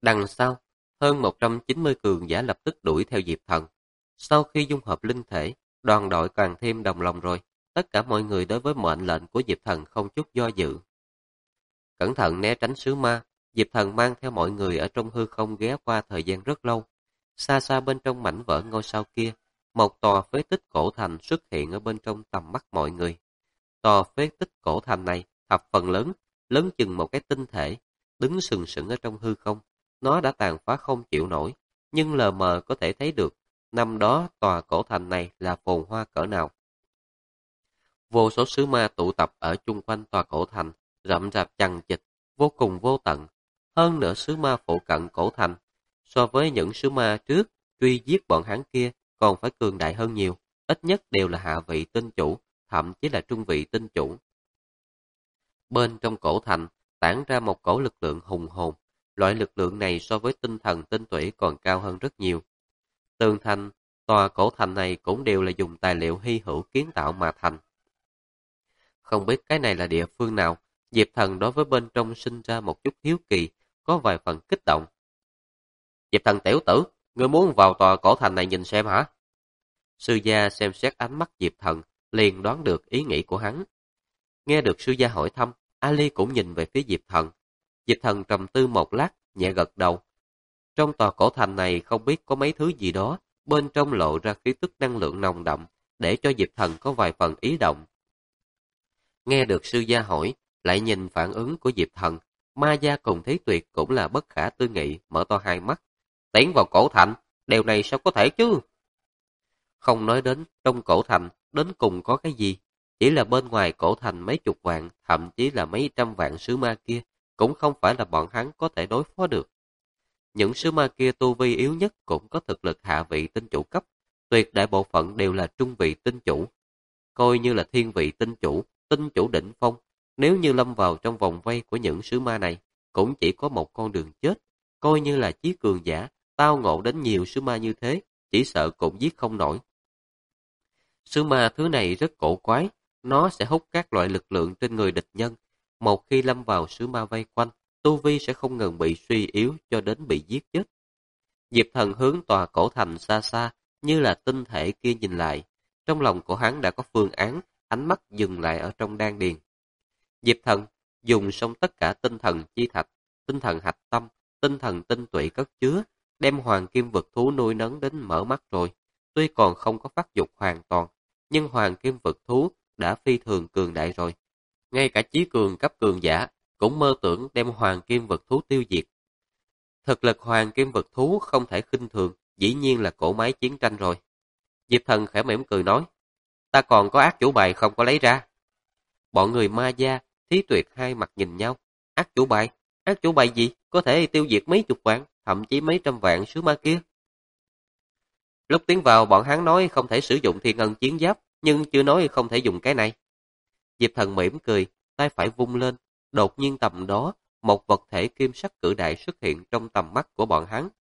Đằng sau, hơn 190 cường giả lập tức đuổi theo Diệp Thần. Sau khi dung hợp linh thể, đoàn đội càng thêm đồng lòng rồi. Tất cả mọi người đối với mệnh lệnh của Diệp Thần không chút do dự. Cẩn thận né tránh sứ ma, Diệp Thần mang theo mọi người ở trong hư không ghé qua thời gian rất lâu. Xa xa bên trong mảnh vỡ ngôi sao kia, một tòa phế tích cổ thành xuất hiện ở bên trong tầm mắt mọi người. Tòa phế tích cổ thành này thập phần lớn, lớn chừng một cái tinh thể, đứng sừng sững ở trong hư không. Nó đã tàn phá không chịu nổi, nhưng lờ mờ có thể thấy được, năm đó tòa cổ thành này là phồn hoa cỡ nào. Vô số sứ ma tụ tập ở chung quanh tòa cổ thành, rậm rạp chằng chịt, vô cùng vô tận. Hơn nữa sứ ma phụ cận cổ thành, so với những sứ ma trước truy giết bọn hắn kia còn phải cường đại hơn nhiều, ít nhất đều là hạ vị tinh chủ, thậm chí là trung vị tinh chủ. Bên trong cổ thành tản ra một cổ lực lượng hùng hồn, loại lực lượng này so với tinh thần tinh tuỷ còn cao hơn rất nhiều. Tường thành, tòa cổ thành này cũng đều là dùng tài liệu hy hữu kiến tạo mà thành. Không biết cái này là địa phương nào, Diệp Thần đối với bên trong sinh ra một chút hiếu kỳ, có vài phần kích động. Diệp Thần tiểu tử, ngươi muốn vào tòa cổ thành này nhìn xem hả? Sư gia xem xét ánh mắt Diệp Thần, liền đoán được ý nghĩ của hắn. Nghe được sư gia hỏi thăm, Ali cũng nhìn về phía Diệp Thần. Diệp Thần trầm tư một lát, nhẹ gật đầu. Trong tòa cổ thành này không biết có mấy thứ gì đó, bên trong lộ ra khí tức năng lượng nồng đậm, để cho Diệp Thần có vài phần ý động. Nghe được sư gia hỏi, lại nhìn phản ứng của Diệp Thần, ma gia cùng Thế Tuyệt cũng là bất khả tư nghị, mở to hai mắt. Tiến vào cổ thành, điều này sao có thể chứ? Không nói đến trong cổ thành, đến cùng có cái gì? Chỉ là bên ngoài cổ thành mấy chục vạn, thậm chí là mấy trăm vạn sứ ma kia, cũng không phải là bọn hắn có thể đối phó được. Những sứ ma kia tu vi yếu nhất cũng có thực lực hạ vị tinh chủ cấp, tuyệt đại bộ phận đều là trung vị tinh chủ. Coi như là thiên vị tinh chủ đỉnh phong, nếu như lâm vào trong vòng vây của những sứ ma này, cũng chỉ có một con đường chết. Coi như là chí cường giả, tao ngộ đến nhiều sứ ma như thế, chỉ sợ cũng giết không nổi. Sứ ma thứ này rất cổ quái, nó sẽ hút các loại lực lượng trên người địch nhân. Một khi lâm vào sứ ma vây quanh, tu vi sẽ không ngừng bị suy yếu cho đến bị giết chết. Diệp Thần hướng tòa cổ thành xa xa, như là tinh thể kia nhìn lại. Trong lòng của hắn đã có phương án, ánh mắt dừng lại ở trong đan điền. Diệp Thần dùng xong tất cả tinh thần chi thạch, tinh thần hạch tâm, tinh thần tinh tụy cất chứa, đem hoàng kim vực thú nuôi nấng đến mở mắt rồi. Tuy còn không có phát dục hoàn toàn, nhưng hoàng kim vực thú đã phi thường cường đại rồi. Ngay cả chí cường cấp cường giả cũng mơ tưởng đem hoàng kim vực thú tiêu diệt. Thực lực hoàng kim vực thú không thể khinh thường, dĩ nhiên là cỗ máy chiến tranh rồi. Diệp Thần khẽ mỉm cười nói, ta còn có ác chủ bài không có lấy ra. Bọn người ma gia, Thí Tuyệt hai mặt nhìn nhau. Ác chủ bài? Ác chủ bài gì? Có thể tiêu diệt mấy chục vạn, thậm chí mấy trăm vạn sứ ma kia. Lúc tiến vào bọn hắn nói không thể sử dụng thiên ngân chiến giáp, nhưng chưa nói không thể dùng cái này. Diệp Thần mỉm cười, tay phải vung lên. Đột nhiên tầm đó, một vật thể kim sắc cự đại xuất hiện trong tầm mắt của bọn hắn.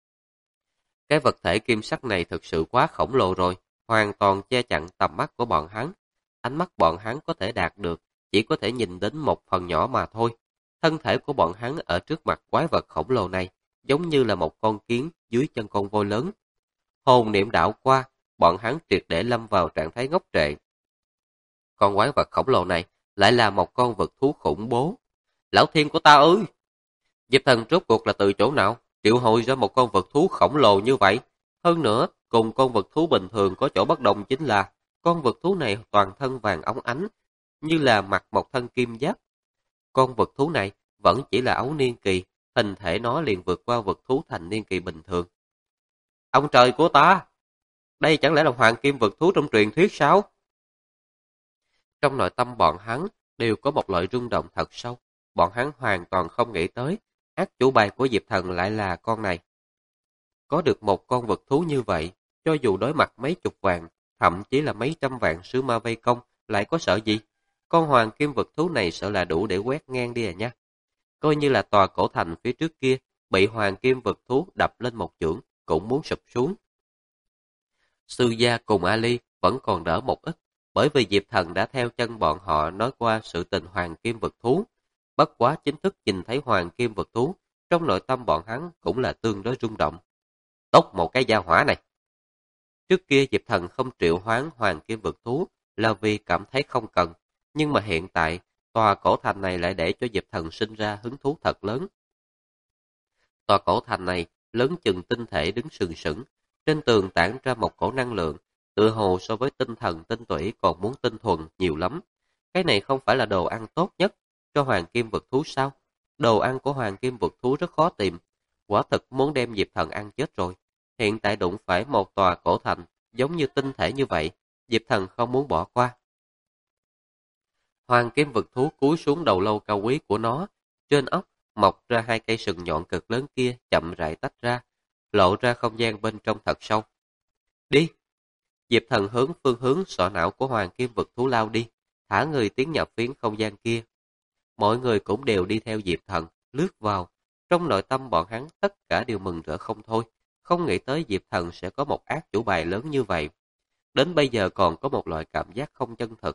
Cái vật thể kim sắc này thực sự quá khổng lồ rồi, hoàn toàn che chặn tầm mắt của bọn hắn. Ánh mắt bọn hắn có thể đạt được, chỉ có thể nhìn đến một phần nhỏ mà thôi. Thân thể của bọn hắn ở trước mặt quái vật khổng lồ này, giống như là một con kiến dưới chân con voi lớn. Hồn niệm đảo qua, bọn hắn triệt để lâm vào trạng thái ngốc trệ. Con quái vật khổng lồ này lại là một con vật thú khủng bố. Lão thiên của ta ơi! Diệp Thần rốt cuộc là từ chỗ nào triệu hồi ra một con vật thú khổng lồ như vậy? Hơn nữa, cùng con vật thú bình thường có chỗ bất đồng chính là con vật thú này toàn thân vàng óng ánh, như là mặc một thân kim giáp. Con vật thú này vẫn chỉ là ấu niên kỳ, hình thể nó liền vượt qua vật thú thành niên kỳ bình thường. Ông trời của ta! Đây chẳng lẽ là hoàng kim vật thú trong truyền thuyết sao? Trong nội tâm bọn hắn đều có một loại rung động thật sâu. Bọn hắn hoàn toàn không nghĩ tới, ác chủ bài của Diệp Thần lại là con này. Có được một con vật thú như vậy, cho dù đối mặt mấy chục vạn, thậm chí là mấy trăm vạn sứ ma vây công, lại có sợ gì? Con hoàng kim vật thú này sợ là đủ để quét ngang đi à nha. Coi như là tòa cổ thành phía trước kia, bị hoàng kim vật thú đập lên một chưởng, cũng muốn sụp xuống. Sư gia cùng Ali vẫn còn đỡ một ít, bởi vì Diệp Thần đã theo chân bọn họ nói qua sự tình hoàng kim vật thú. Bất quá chính thức nhìn thấy hoàng kim vật thú, trong nội tâm bọn hắn cũng là tương đối rung động. Tốt một cái gia hỏa này! Trước kia Diệp Thần không triệu hoán hoàng kim vực thú là vì cảm thấy không cần, nhưng mà hiện tại, tòa cổ thành này lại để cho Diệp Thần sinh ra hứng thú thật lớn. Tòa cổ thành này lớn chừng tinh thể đứng sừng sững, trên tường tản ra một cổ năng lượng, tựa hồ so với tinh thần tinh tủy còn muốn tinh thuần nhiều lắm. Cái này không phải là đồ ăn tốt nhất cho hoàng kim vực thú sao? Đồ ăn của hoàng kim vực thú rất khó tìm, quả thực muốn đem Diệp Thần ăn chết rồi. Hiện tại đụng phải một tòa cổ thành giống như tinh thể như vậy, Diệp Thần không muốn bỏ qua. Hoàng kim vực thú cúi xuống đầu lâu cao quý của nó, trên óc mọc ra hai cây sừng nhọn cực lớn kia chậm rãi tách ra, lộ ra không gian bên trong thật sâu. Đi! Diệp Thần hướng phương hướng sọ não của hoàng kim vực thú lao đi, thả người tiến nhập phiến không gian kia. Mọi người cũng đều đi theo Diệp Thần, lướt vào. Trong nội tâm bọn hắn tất cả đều mừng rỡ không thôi, không nghĩ tới Diệp Thần sẽ có một ác chủ bài lớn như vậy. Đến bây giờ còn có một loại cảm giác không chân thực.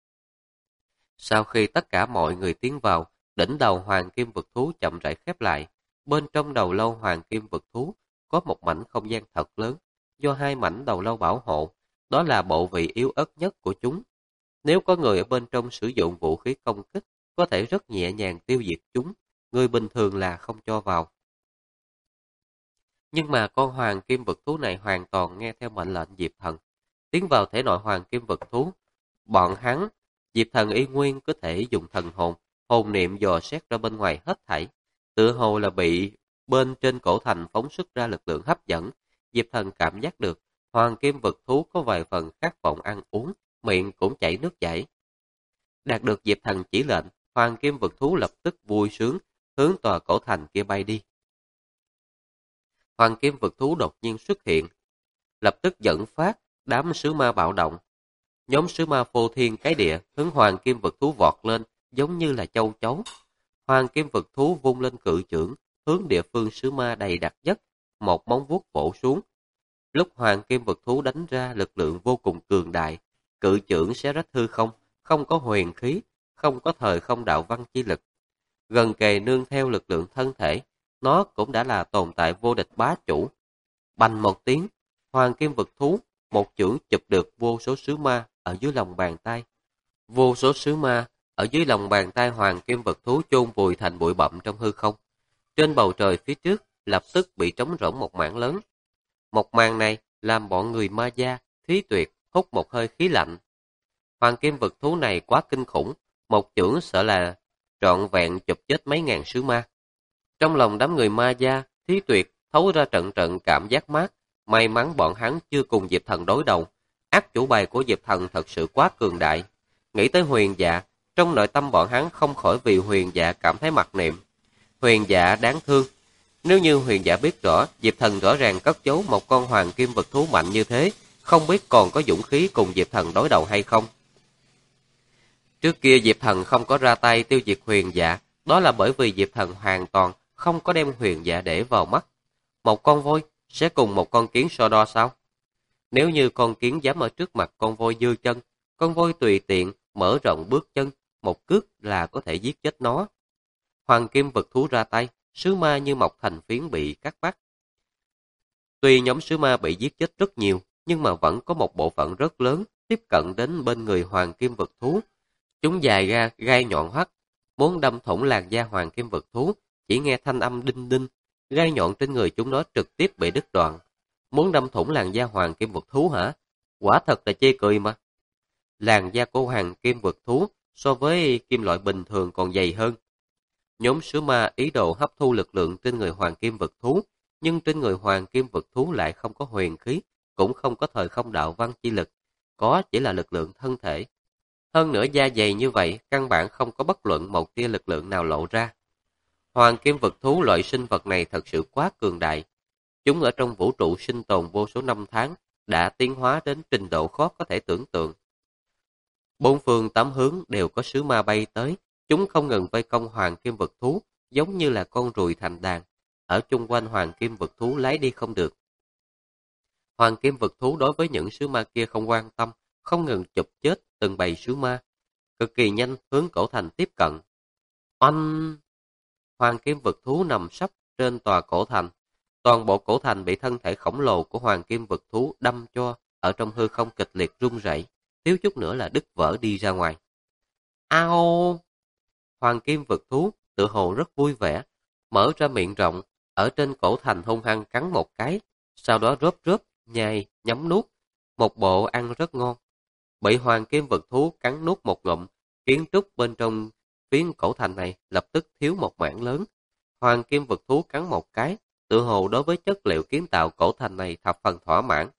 Sau khi tất cả mọi người tiến vào, đỉnh đầu hoàng kim vực thú chậm rãi khép lại. Bên trong đầu lâu hoàng kim vực thú có một mảnh không gian thật lớn, do hai mảnh đầu lâu bảo hộ. Đó là bộ vị yếu ớt nhất của chúng. Nếu có người ở bên trong sử dụng vũ khí công kích, có thể rất nhẹ nhàng tiêu diệt chúng. Người bình thường là không cho vào. Nhưng mà con hoàng kim vực thú này hoàn toàn nghe theo mệnh lệnh Diệp Thần. Tiến vào thể nội hoàng kim vực thú, bọn hắn, Diệp Thần y nguyên có thể dùng thần hồn, hồn niệm dò xét ra bên ngoài hết thảy. Tựa hồ là bị bên trên cổ thành phóng xuất ra lực lượng hấp dẫn. Diệp Thần cảm giác được hoàng kim vực thú có vài phần khát vọng ăn uống, miệng cũng chảy nước chảy. Đạt được Diệp Thần chỉ lệnh, hoàng kim vực thú lập tức vui sướng, hướng tòa cổ thành kia bay đi. Hoàng kim vực thú đột nhiên xuất hiện, lập tức dẫn phát đám sứ ma bạo động. Nhóm sứ ma phô thiên cái địa hướng hoàng kim vực thú vọt lên, giống như là châu chấu. Hoàng kim vực thú vung lên cự chưởng, hướng địa phương sứ ma đầy đặc nhất, một móng vuốt vỗ xuống. Lúc hoàng kim vực thú đánh ra lực lượng vô cùng cường đại, cự chưởng xé rách hư không, không có huyền khí, không có thời không đạo văn chi lực. Gần kề nương theo lực lượng thân thể, nó cũng đã là tồn tại vô địch bá chủ. Bành một tiếng, hoàng kim vực thú, một chưởng chụp được vô số sứ ma ở dưới lòng bàn tay. Vô số sứ ma ở dưới lòng bàn tay hoàng kim vực thú chôn vùi thành bụi bặm trong hư không. Trên bầu trời phía trước lập tức bị trống rỗng một mảng lớn. Một màn này làm bọn người ma gia, Thí Tuyệt hút một hơi khí lạnh. Hoàng kim vực thú này quá kinh khủng, một chưởng sợ là trọn vẹn chụp chết mấy ngàn sứ ma. Trong lòng đám người ma gia, Thí Tuyệt thấu ra trận trận cảm giác mát. May mắn bọn hắn chưa cùng Diệp Thần đối đầu. Ác chủ bài của Diệp Thần thật sự quá cường đại. Nghĩ tới Huyền Dạ, trong nội tâm bọn hắn không khỏi vì Huyền Dạ cảm thấy mặc niệm. Huyền Dạ đáng thương. Nếu như Huyền Dạ biết rõ Diệp Thần rõ ràng cất giấu một con hoàng kim vực thú mạnh như thế, không biết còn có dũng khí cùng Diệp Thần đối đầu hay không. Trước kia Diệp Thần không có ra tay tiêu diệt Huyền Dạ, đó là bởi vì Diệp Thần hoàn toàn không có đem Huyền Dạ để vào mắt. Một con voi sẽ cùng một con kiến so đo sao? Nếu như con kiến dám ở trước mặt con voi giơ chân, con voi tùy tiện mở rộng bước chân, một cước là có thể giết chết nó. Hoàng kim vực thú ra tay, sứ ma như mọc thành phiến bị cắt bắt. Tuy nhóm sứ ma bị giết chết rất nhiều, nhưng mà vẫn có một bộ phận rất lớn tiếp cận đến bên người hoàng kim vực thú. Chúng dài ra gai nhọn hoắt, muốn đâm thủng làn da hoàng kim vực thú, chỉ nghe thanh âm đinh đinh, gai nhọn trên người chúng nó trực tiếp bị đứt đoạn. Muốn đâm thủng làn da hoàng kim vực thú hả? Quả thật là chê cười mà. Làn da của hoàng kim vực thú so với kim loại bình thường còn dày hơn. Nhóm sứ ma ý đồ hấp thu lực lượng trên người hoàng kim vực thú, nhưng trên người hoàng kim vực thú lại không có huyền khí, cũng không có thời không đạo văn chi lực, có chỉ là lực lượng thân thể. Hơn nữa da dày như vậy, căn bản không có bất luận một tia lực lượng nào lộ ra. Hoàng kim vực thú loại sinh vật này thật sự quá cường đại. Chúng ở trong vũ trụ sinh tồn vô số năm tháng, đã tiến hóa đến trình độ khó có thể tưởng tượng. Bốn phương tám hướng đều có sứ ma bay tới, chúng không ngừng vây công hoàng kim vực thú, giống như là con ruồi thành đàn, ở chung quanh hoàng kim vực thú lấy đi không được. Hoàng kim vực thú đối với những sứ ma kia không quan tâm, không ngừng chụp chết từng bầy sứ ma, cực kỳ nhanh hướng cổ thành tiếp cận. Oanh! Hoàng kim vực thú nằm sấp trên tòa cổ thành. Toàn bộ cổ thành bị thân thể khổng lồ của hoàng kim vực thú đâm cho ở trong hư không kịch liệt rung rẩy, thiếu chút nữa là đứt vỡ đi ra ngoài. Ao! Hoàng kim vực thú tự hồ rất vui vẻ, mở ra miệng rộng, ở trên cổ thành hung hăng cắn một cái, sau đó rớp rớp, nhai, nhấm nuốt, một bộ ăn rất ngon. Bị hoàng kim vực thú cắn nuốt một ngụm, kiến trúc bên trong phiến cổ thành này lập tức thiếu một mảng lớn. Hoàng kim vực thú cắn một cái, tự hồ đối với chất liệu kiến tạo cổ thành này thập phần thỏa mãn.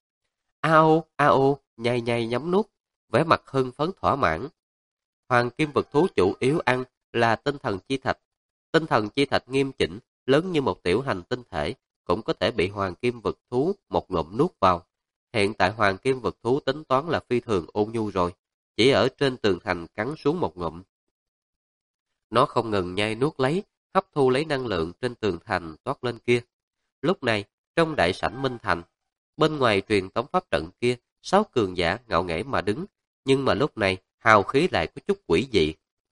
Ao, nhai nhai nhấm nuốt, vẻ mặt hưng phấn thỏa mãn. Hoàng kim vực thú chủ yếu ăn là tinh thần chi thạch. Tinh thần chi thạch nghiêm chỉnh, lớn như một tiểu hành tinh thể, cũng có thể bị hoàng kim vực thú một ngụm nuốt vào. Hiện tại hoàng kim vực thú tính toán là phi thường ôn nhu rồi, chỉ ở trên tường thành cắn xuống một ngụm. Nó không ngừng nhai nuốt lấy, hấp thu lấy năng lượng trên tường thành toát lên kia. Lúc này, trong đại sảnh Minh Thành, bên ngoài truyền tống pháp trận kia, 6 cường giả ngạo nghễ mà đứng, nhưng mà lúc này hào khí lại có chút quỷ dị.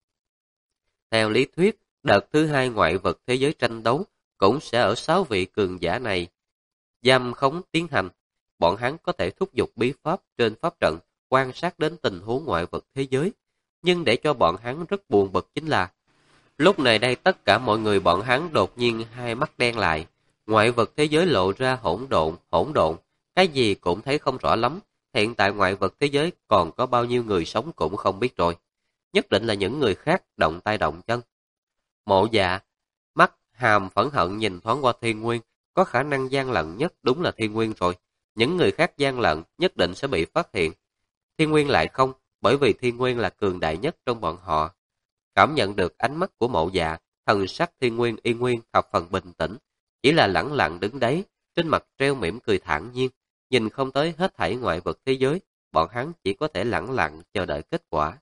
Theo lý thuyết, đợt thứ 2 ngoại vật thế giới tranh đấu cũng sẽ ở 6 vị cường giả này giam khống tiến hành. Bọn hắn có thể thúc giục bí pháp trên pháp trận, quan sát đến tình huống ngoại vật thế giới. Nhưng để cho bọn hắn rất buồn bực chính là, lúc này đây tất cả mọi người bọn hắn đột nhiên hai mắt đen lại. Ngoại vật thế giới lộ ra hỗn độn, cái gì cũng thấy không rõ lắm. Hiện tại ngoại vật thế giới còn có bao nhiêu người sống cũng không biết rồi. Nhất định là những người khác động tay động chân. Mộ Dạ, mắt hàm phẫn hận nhìn thoáng qua Thiên Nguyên, có khả năng gian lận nhất đúng là Thiên Nguyên rồi. Những người khác gian lận nhất định sẽ bị phát hiện. Thiên Nguyên lại không, bởi vì Thiên Nguyên là cường đại nhất trong bọn họ. Cảm nhận được ánh mắt của Mộ Dạ, thần sắc Thiên Nguyên y nguyên thập phần bình tĩnh, chỉ là lẳng lặng đứng đấy, trên mặt treo mỉm cười thản nhiên, nhìn không tới hết thảy ngoại vật thế giới, bọn hắn chỉ có thể lẳng lặng chờ đợi kết quả.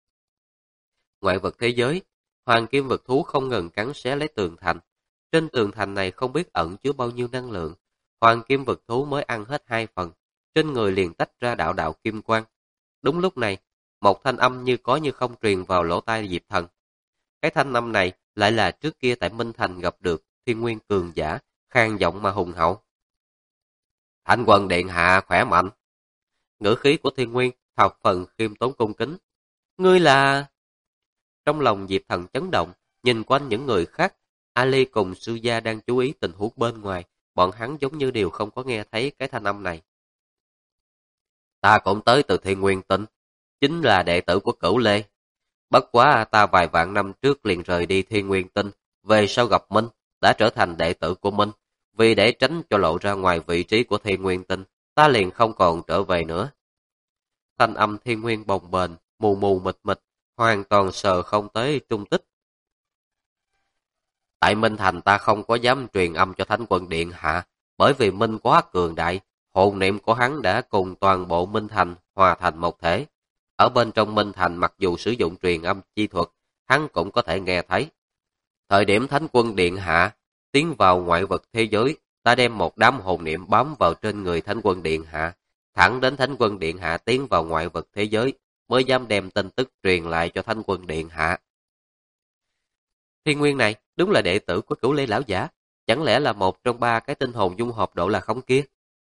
Ngoại vật thế giới, hoàng kim vực thú không ngừng cắn xé lấy tường thành. Trên tường thành này không biết ẩn chứa bao nhiêu năng lượng. Hoàng kim vực thú mới ăn hết 2 phần, trên người liền tách ra đạo đạo kim quang. Đúng lúc này, một thanh âm như có như không truyền vào lỗ tai Diệp Thần. Cái thanh âm này lại là trước kia tại Minh Thành gặp được Thiên Nguyên cường giả, khàn giọng mà hùng hậu. Thánh Quân điện hạ khỏe mạnh. Ngữ khí của Thiên Nguyên thập phần khiêm tốn cung kính. Ngươi là... Trong lòng Diệp Thần chấn động, nhìn quanh những người khác, Ali cùng Sư Gia đang chú ý tình huống bên ngoài, bọn hắn giống như đều không có nghe thấy cái thanh âm này. Ta cũng tới từ Thiên Nguyên Tinh, chính là đệ tử của Cửu Lê. Bất quá ta vài vạn năm trước liền rời đi Thiên Nguyên Tinh, về sau gặp Minh, đã trở thành đệ tử của Minh. Vì để tránh cho lộ ra ngoài vị trí của Thiên Nguyên Tinh, ta liền không còn trở về nữa. Thanh âm Thiên Nguyên bồng bềnh, mù mù mịt mịt, hoàn toàn sờ không tới tung tích. Tại Minh Thành ta không có dám truyền âm cho Thánh Quân điện hạ, bởi vì Minh quá cường đại, hồn niệm của hắn đã cùng toàn bộ Minh Thành hòa thành một thể. Ở bên trong Minh Thành mặc dù sử dụng truyền âm chi thuật, hắn cũng có thể nghe thấy. Thời điểm Thánh Quân điện hạ tiến vào ngoại vật thế giới, ta đem một đám hồn niệm bám vào trên người Thánh Quân điện hạ, thẳng đến Thánh Quân điện hạ tiến vào ngoại vật thế giới, mới dám đem tin tức truyền lại cho Thánh Quân điện hạ. Thiên Nguyên này đúng là đệ tử của Cửu Lê lão giả, chẳng lẽ là một trong 3 cái tinh hồn dung hợp độ là không kia?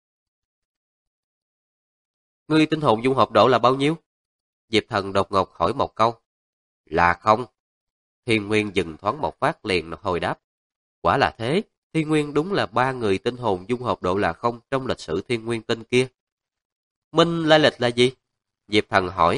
Ngươi tinh hồn dung hợp độ là bao nhiêu? Diệp Thần đột ngột hỏi một câu. Là không. Thiên Nguyên dừng thoáng một phát liền hồi đáp. Quả là thế, Thiên Nguyên đúng là 3 người tinh hồn dung hợp độ là không trong lịch sử Thiên Nguyên Tinh kia. Minh lai lịch là gì? Diệp Thần hỏi.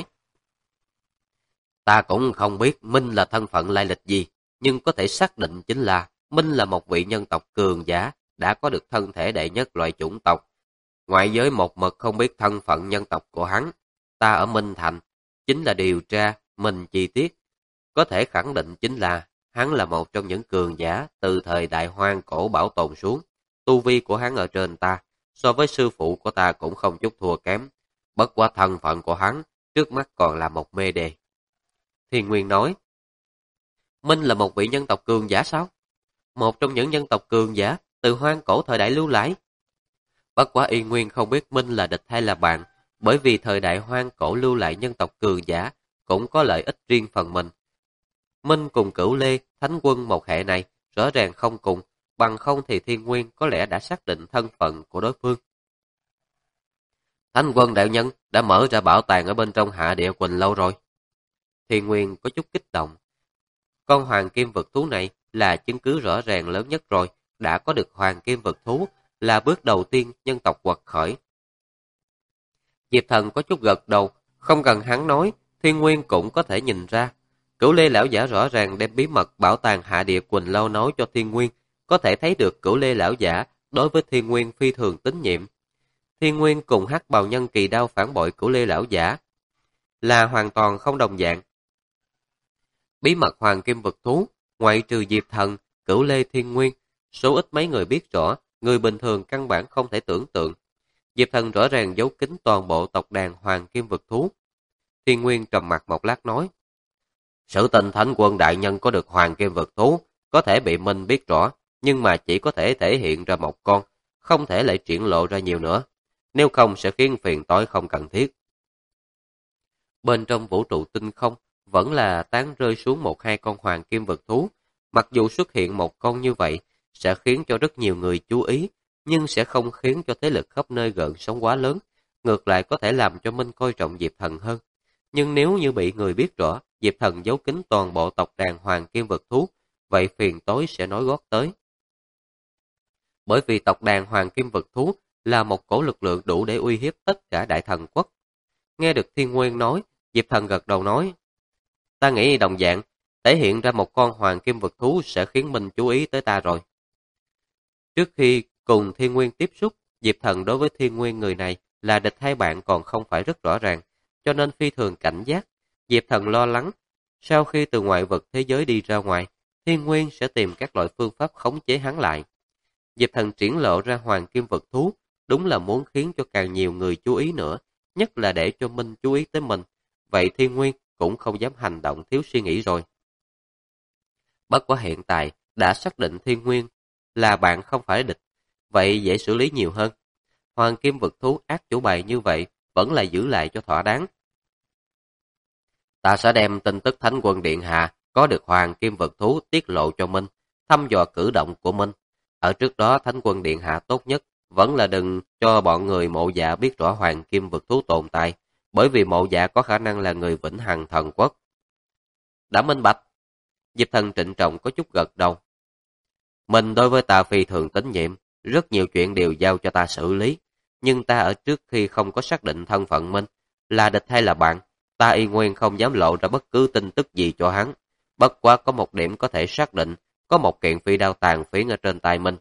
Ta cũng không biết Minh là thân phận lai lịch gì, nhưng có thể xác định chính là Minh là một vị nhân tộc cường giả, đã có được thân thể đệ nhất loại chủng tộc. Ngoại giới một mực không biết thân phận nhân tộc của hắn. Ta ở Minh Thành, chính là điều tra mình chi tiết. Có thể khẳng định chính là hắn là một trong những cường giả từ thời đại hoang cổ bảo tồn xuống. Tu vi của hắn ở trên ta, so với sư phụ của ta cũng không chút thua kém. Bất quá thân phận của hắn, trước mắt còn là một mê đề. Thiên Nguyên nói, Minh là một vị nhân tộc cường giả sao? Một trong những nhân tộc cường giả từ hoang cổ thời đại lưu lại. Bất quá Y Nguyên không biết Minh là địch hay là bạn, bởi vì thời đại hoang cổ lưu lại nhân tộc cường giả cũng có lợi ích riêng phần mình. Minh cùng Cửu Lê, Thánh Quân một hệ này, rõ ràng không cùng, bằng không thì Thiên Nguyên có lẽ đã xác định thân phận của đối phương. Thánh quân đại nhân đã mở ra bảo tàng ở bên trong Hạ Địa Quỳnh lâu rồi. Thiên Nguyên có chút kích động. Con hoàng kim vực thú này là chứng cứ rõ ràng lớn nhất rồi, đã có được hoàng kim vực thú là bước đầu tiên nhân tộc quật khởi. Diệp Thần có chút gật đầu, không cần hắn nói, Thiên Nguyên cũng có thể nhìn ra. Cửu Lê lão giả rõ ràng đem bí mật bảo tàng Hạ Địa Quỳnh lâu nói cho Thiên Nguyên, có thể thấy được Cửu Lê lão giả đối với Thiên Nguyên phi thường tín nhiệm. Thiên Nguyên cùng Hắc Bào Nhân kỳ đao phản bội Cửu Lê lão giả là hoàn toàn không đồng dạng. Bí mật hoàng kim vực thú, ngoại trừ Diệp Thần, Cửu Lê, Thiên Nguyên, số ít mấy người biết rõ, người bình thường căn bản không thể tưởng tượng. Diệp Thần rõ ràng giấu kín toàn bộ tộc đàn hoàng kim vực thú. Thiên Nguyên trầm mặt một lát nói, sự tình Thánh quân đại nhân có được hoàng kim vực thú, có thể bị Minh biết rõ, nhưng mà chỉ có thể thể hiện ra một con, không thể lại triển lộ ra nhiều nữa, nếu không sẽ khiến phiền toái không cần thiết. Bên trong vũ trụ tinh không, vẫn là tán rơi xuống một hai con hoàng kim vực thú, mặc dù xuất hiện một con như vậy, sẽ khiến cho rất nhiều người chú ý, nhưng sẽ không khiến cho thế lực khắp nơi gợn sóng quá lớn, ngược lại có thể làm cho Minh coi trọng Diệp Thần hơn. Nhưng nếu như bị người biết rõ, Diệp Thần giấu kín toàn bộ tộc đàn hoàng kim vực thú, vậy phiền tối sẽ nối gót tới. Bởi vì tộc đàn hoàng kim vực thú là một cổ lực lượng đủ để uy hiếp tất cả đại thần quốc. Nghe được Thiên Nguyên nói, Diệp Thần gật đầu nói, ta nghĩ đồng dạng, thể hiện ra một con hoàng kim vực thú sẽ khiến Minh chú ý tới ta rồi. Trước khi cùng Thiên Nguyên tiếp xúc, Diệp Thần đối với Thiên Nguyên người này là địch hay bạn còn không phải rất rõ ràng, cho nên phi thường cảnh giác. Diệp Thần lo lắng, sau khi từ ngoại vực thế giới đi ra ngoài, Thiên Nguyên sẽ tìm các loại phương pháp khống chế hắn lại. Diệp Thần triển lộ ra hoàng kim vực thú, đúng là muốn khiến cho càng nhiều người chú ý nữa, nhất là để cho Minh chú ý tới mình. Vậy Thiên Nguyên cũng không dám hành động thiếu suy nghĩ rồi. Bất quá hiện tại, đã xác định Thiên Nguyên là bạn không phải địch, vậy dễ xử lý nhiều hơn. Hoàng kim vực thú ác chủ bài như vậy, vẫn là giữ lại cho thỏa đáng. Ta sẽ đem tin tức Thánh quân Điện Hạ có được hoàng kim vực thú tiết lộ cho Minh, thăm dò cử động của Minh. Ở trước đó Thánh quân Điện Hạ tốt nhất vẫn là đừng cho bọn người Mộ Dạ biết rõ hoàng kim vực thú tồn tại, bởi vì Mộ Dạ có khả năng là người vĩnh hằng thần quốc. Đã minh bạch. Diệp Thần trịnh trọng có chút gật đầu. Mình đối với ta phi thường tín nhiệm, rất nhiều chuyện đều giao cho ta xử lý, nhưng ta ở trước khi không có xác định thân phận Minh, là địch hay là bạn, ta y nguyên không dám lộ ra bất cứ tin tức gì cho hắn. Bất quá có một điểm có thể xác định, có một kiện phi đao tàn phiến ở trên tay Minh.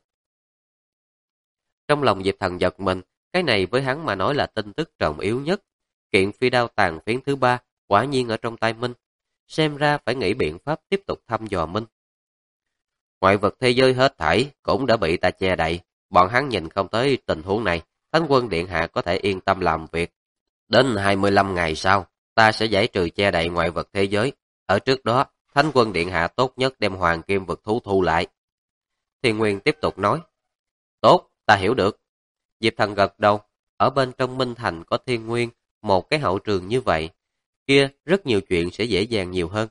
Trong lòng Diệp Thần giật mình, cái này với hắn mà nói là tin tức trọng yếu nhất. Kiện phi đao tàn phiến thứ ba, quả nhiên ở trong tay Minh. Xem ra phải nghĩ biện pháp tiếp tục thăm dò Minh. Ngoại vực thế giới hết thảy cũng đã bị ta che đậy, bọn hắn nhìn không tới tình huống này, Thánh quân Điện Hạ có thể yên tâm làm việc. Đến 25 ngày sau, ta sẽ giải trừ che đậy ngoại vực thế giới. Ở trước đó, Thánh quân Điện Hạ tốt nhất đem hoàng kim vực thú thu lại. Thiên Nguyên tiếp tục nói, tốt, ta hiểu được. Diệp Thần gật đầu, ở bên trong Minh Thành có Thiên Nguyên, một cái hậu trường như vậy, kia rất nhiều chuyện sẽ dễ dàng nhiều hơn.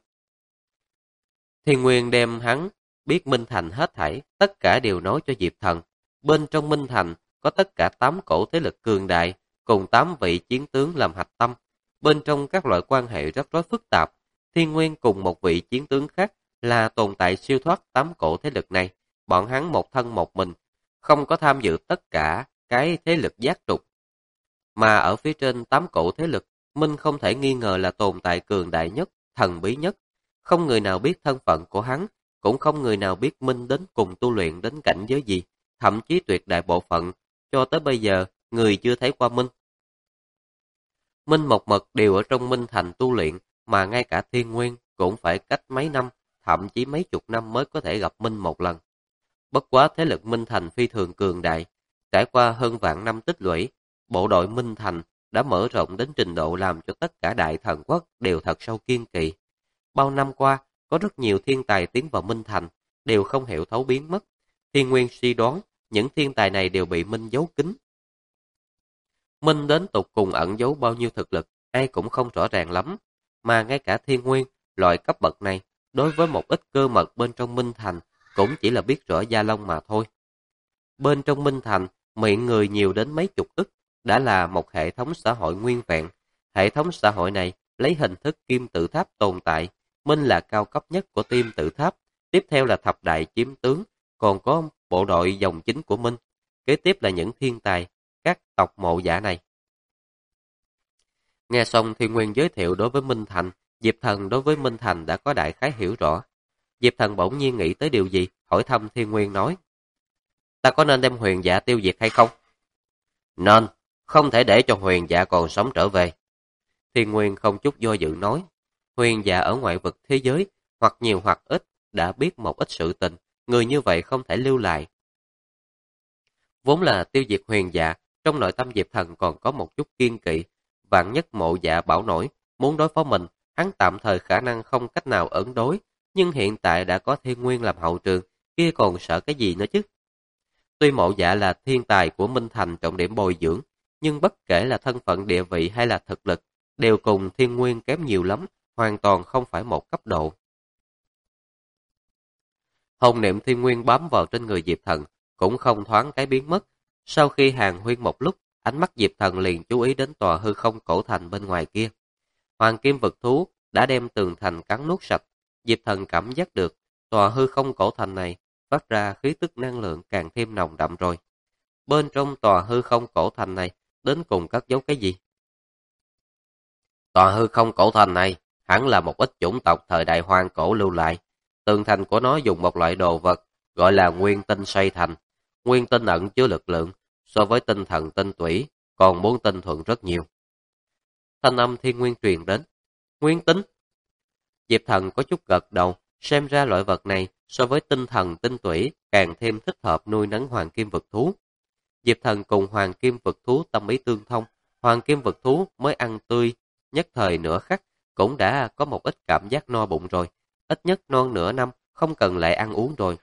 Thiên Nguyên đem hắn biết Minh Thành hết thảy, tất cả đều nói cho Diệp Thần. Bên trong Minh Thành có tất cả 8 cổ thế lực cường đại, cùng 8 vị chiến tướng làm hạch tâm. Bên trong các loại quan hệ rắc rối phức tạp, Thiên Nguyên cùng một vị chiến tướng khác là tồn tại siêu thoát 8 cổ thế lực này. Bọn hắn một thân một mình, không có tham dự tất cả cái thế lực giác trục. Mà ở phía trên 8 cổ thế lực, Minh không thể nghi ngờ là tồn tại cường đại nhất, thần bí nhất. Không người nào biết thân phận của hắn, cũng không người nào biết Minh đến cùng tu luyện đến cảnh giới gì, thậm chí tuyệt đại bộ phận, cho tới bây giờ, người chưa thấy qua Minh. Minh một mực đều ở trong Minh Thành tu luyện, mà ngay cả Thiên Nguyên cũng phải cách mấy năm, thậm chí mấy chục năm mới có thể gặp Minh một lần. Bất quá thế lực Minh Thành phi thường cường đại, trải qua hơn vạn năm tích lũy, bộ đội Minh Thành đã mở rộng đến trình độ làm cho tất cả đại thần quốc đều thật sâu kiên kỵ. Bao năm qua, có rất nhiều thiên tài tiến vào Minh Thành, đều không hiểu thấu biến mất. Thiên Nguyên suy đoán, những thiên tài này đều bị Minh giấu kín. Minh đến tột cùng ẩn giấu bao nhiêu thực lực, ai cũng không rõ ràng lắm. Mà ngay cả Thiên Nguyên, loại cấp bậc này, đối với một ít cơ mật bên trong Minh Thành, cũng chỉ là biết rõ da lông mà thôi. Bên trong Minh Thành, miệng người nhiều đến mấy chục ức, đã là một hệ thống xã hội nguyên vẹn. Hệ thống xã hội này lấy hình thức kim tự tháp tồn tại. Minh là cao cấp nhất của kim tự tháp, tiếp theo là thập đại chiếm tướng, còn có bộ đội dòng chính của Minh. Kế tiếp là những thiên tài, các tộc mộ giả này. Nghe xong Thiên Nguyên giới thiệu đối với Minh Thành, Diệp Thần đối với Minh Thành đã có đại khái hiểu rõ. Diệp Thần bỗng nhiên nghĩ tới điều gì, hỏi thăm Thiên Nguyên nói. Ta có nên đem huyền dạ tiêu diệt hay không? Nên, không thể để cho huyền dạ còn sống trở về. Thiên Nguyên không chút do dự nói. Huyền dạ ở ngoại vực thế giới, hoặc nhiều hoặc ít, đã biết một ít sự tình, người như vậy không thể lưu lại. Vốn là tiêu diệt huyền dạ, trong nội tâm Diệp Thần còn có một chút kiên kỵ. Vạn nhất mộ dạ bảo nổi, muốn đối phó mình, hắn tạm thời khả năng không cách nào ấn đối, nhưng hiện tại đã có Thiên Nguyên làm hậu trường, kia còn sợ cái gì nữa chứ? Tuy mộ dạ là thiên tài của Minh Thành trọng điểm bồi dưỡng, nhưng bất kể là thân phận địa vị hay là thực lực, đều cùng Thiên Nguyên kém nhiều lắm, hoàn toàn không phải một cấp độ. Hồn niệm Thiên Nguyên bám vào trên người Diệp Thần, cũng không thoáng cái biến mất. Sau khi hàng huyên một lúc, ánh mắt Diệp Thần liền chú ý đến tòa hư không cổ thành bên ngoài kia. Hoàng kim vực thú đã đem tường thành cắn nuốt sạch. Diệp Thần cảm giác được, tòa hư không cổ thành này phát ra khí tức năng lượng càng thêm nồng đậm rồi. Bên trong tòa hư không cổ thành này, đến cùng cất giấu cái gì? Tòa hư không cổ thành này hẳn là một ít chủng tộc thời đại hoang cổ lưu lại. Tường thành của nó dùng một loại đồ vật gọi là nguyên tinh xây thành. Nguyên tinh ẩn chứa lực lượng, so với tinh thần tinh tủy, còn muốn tinh thuận rất nhiều. Thanh âm Thiên Nguyên truyền đến. Nguyên tinh? Diệp Thần có chút gật đầu, xem ra loại vật này so với tinh thần tinh tủy càng thêm thích hợp nuôi nấng hoàng kim vực thú. Diệp Thần cùng hoàng kim vực thú tâm ý tương thông, hoàng kim vực thú mới ăn tươi, nhất thời nửa khắc, cũng đã có một ít cảm giác no bụng rồi, ít nhất non nửa năm, không cần lại ăn uống rồi.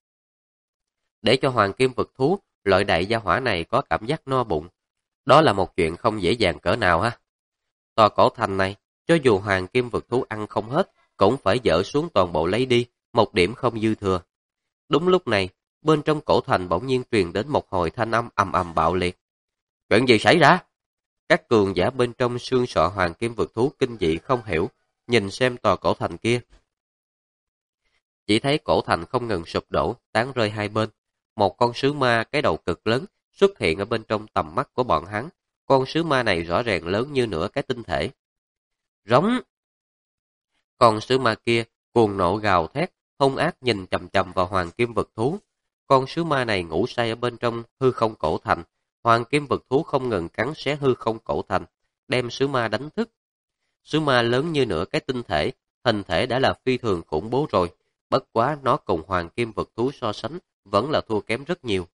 Để cho hoàng kim vực thú, loại đại gia hỏa này có cảm giác no bụng, đó là một chuyện không dễ dàng cỡ nào ha. Tòa cổ thành này, cho dù hoàng kim vực thú ăn không hết, cũng phải dỡ xuống toàn bộ lấy đi, một điểm không dư thừa. Đúng lúc này, bên trong cổ thành bỗng nhiên truyền đến một hồi thanh âm ầm ầm bạo liệt. Chuyện gì xảy ra? Các cường giả bên trong xương sọ hoàng kim vực thú kinh dị không hiểu, nhìn xem tòa cổ thành kia. Chỉ thấy cổ thành không ngừng sụp đổ, tán rơi hai bên. Một con sứ ma cái đầu cực lớn xuất hiện ở bên trong tầm mắt của bọn hắn. Con sứ ma này rõ ràng lớn như nửa cái tinh thể. Rống! Con sứ ma kia cuồng nộ gào thét, hung ác nhìn chằm chằm vào hoàng kim vực thú. Con sứ ma này ngủ say ở bên trong hư không cổ thành. Hoàng kim vực thú không ngừng cắn xé hư không cổ thành, đem sứ ma đánh thức. Sứ ma lớn như nửa cái tinh thể, hình thể đã là phi thường khủng bố rồi. Bất quá nó cùng hoàng kim vực thú so sánh, vẫn là thua kém rất nhiều.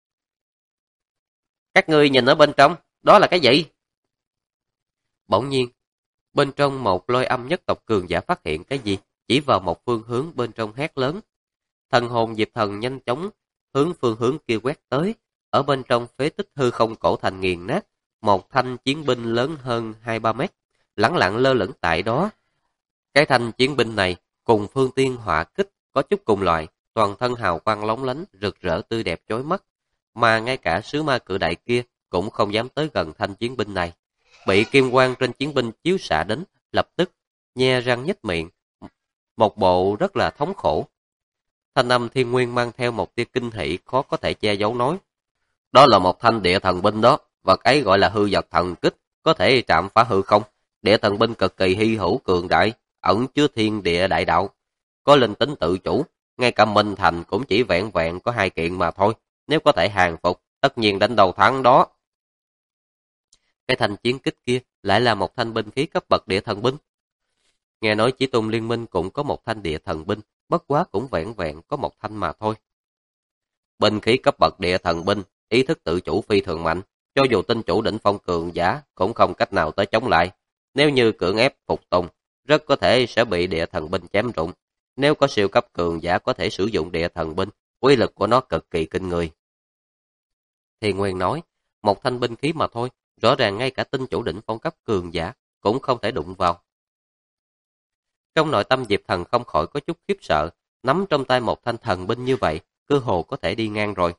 Các ngươi nhìn ở bên trong, đó là cái gì? Bỗng nhiên, bên trong một lôi âm nhất tộc cường giả phát hiện cái gì, chỉ vào một phương hướng bên trong hét lớn. Thần hồn Diệp Thần nhanh chóng hướng phương hướng kia quét tới, ở bên trong phế tích hư không cổ thành nghiền nát, một thanh chiến binh lớn hơn 2-3 mét, lẳng lặng lơ lửng tại đó. Cái thanh chiến binh này cùng phương tiên hỏa kích có chút cùng loại, toàn thân hào quang lóng lánh, rực rỡ tươi đẹp chói mắt, mà ngay cả sứ ma cự đại kia cũng không dám tới gần thanh chiến binh này. Bị kim quang trên chiến binh chiếu xạ đến, lập tức nhe răng nhếch miệng, một bộ rất là thống khổ. Thanh âm Thiên Nguyên mang theo một tia kinh hỉ khó có thể che giấu nói. Đó là một thanh địa thần binh đó, vật ấy gọi là hư vật thần kích, có thể chạm phá hư không. Địa thần binh cực kỳ hy hữu cường đại, ẩn chứa thiên địa đại đạo, có linh tính tự chủ, ngay cả Minh Thành cũng chỉ vẹn vẹn có 2 kiện mà thôi, nếu có thể hàng phục, tất nhiên đánh đầu thắng đó. Cái thanh chiến kích kia lại là một thanh binh khí cấp bậc địa thần binh. Nghe nói Chí Tôn Liên Minh cũng có một thanh địa thần binh, bất quá cũng vẹn vẹn có một thanh mà thôi. Binh khí cấp bậc địa thần binh, ý thức tự chủ phi thường mạnh, cho dù tinh chủ đỉnh phong cường giả cũng không cách nào tới chống lại. Nếu như cưỡng ép phục tùng, rất có thể sẽ bị địa thần binh chém rụng. Nếu có siêu cấp cường giả có thể sử dụng địa thần binh, uy lực của nó cực kỳ kinh người. Thiên Nguyên nói, một thanh binh khí mà thôi, rõ ràng ngay cả tinh chủ đỉnh phong cấp cường giả cũng không thể đụng vào. Trong nội tâm Diệp Thần không khỏi có chút khiếp sợ, nắm trong tay một thanh thần binh như vậy, cơ hồ có thể đi ngang rồi.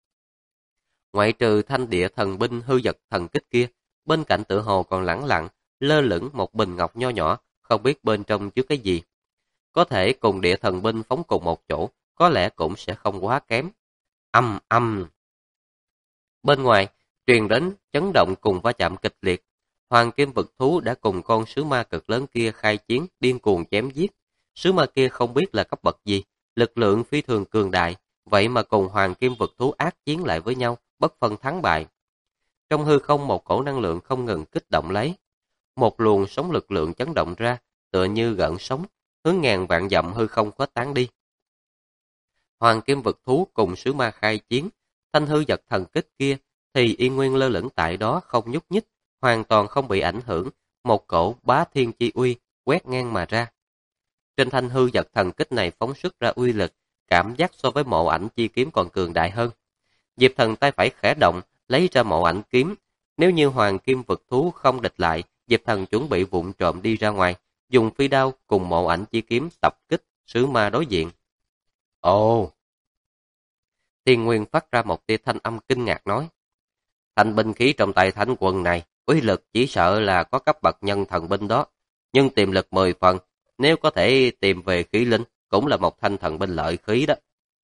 Ngoại trừ thanh địa thần binh hư vật thần kích kia, bên cạnh tự hồ còn lẳng lặng, lơ lửng một bình ngọc nho nhỏ, không biết bên trong chứa cái gì. Có thể cùng địa thần binh phóng cùng một chỗ, có lẽ cũng sẽ không quá kém. Âm âm. Bên ngoài, truyền đến chấn động cùng va chạm kịch liệt. Hoàng kim vực thú đã cùng con sứ ma cực lớn kia khai chiến, điên cuồng chém giết. Sứ ma kia không biết là cấp bậc gì, lực lượng phi thường cường đại, vậy mà cùng hoàng kim vực thú ác chiến lại với nhau, bất phân thắng bại. Trong hư không một cổ năng lượng không ngừng kích động lấy. Một luồng sóng lực lượng chấn động ra, tựa như gợn sóng, hướng ngàn vạn dặm hư không khuếch tán đi. Hoàng kim vực thú cùng sứ ma khai chiến, thanh hư vật thần kích kia thì yên nguyên lơ lửng tại đó không nhúc nhích, hoàn toàn không bị ảnh hưởng, một cổ bá thiên chi uy quét ngang mà ra. Trên thanh hư vật thần kích này phóng xuất ra uy lực, cảm giác so với mộ ảnh chi kiếm còn cường đại hơn. Diệp Thần tay phải khẽ động, lấy ra mộ ảnh kiếm. Nếu như hoàng kim vực thú không địch lại, Diệp Thần chuẩn bị vụng trộm đi ra ngoài, dùng phi đao cùng mộ ảnh chi kiếm tập kích sứ ma đối diện. Ồ! Thiên Nguyên phát ra một tia thanh âm kinh ngạc nói. Thanh binh khí trong tay Thánh Quân này, uy lực chỉ sợ là có cấp bậc nhân thần binh đó, nhưng tiềm lực 10 phần, nếu có thể tìm về khí linh, cũng là một thanh thần binh lợi khí đó.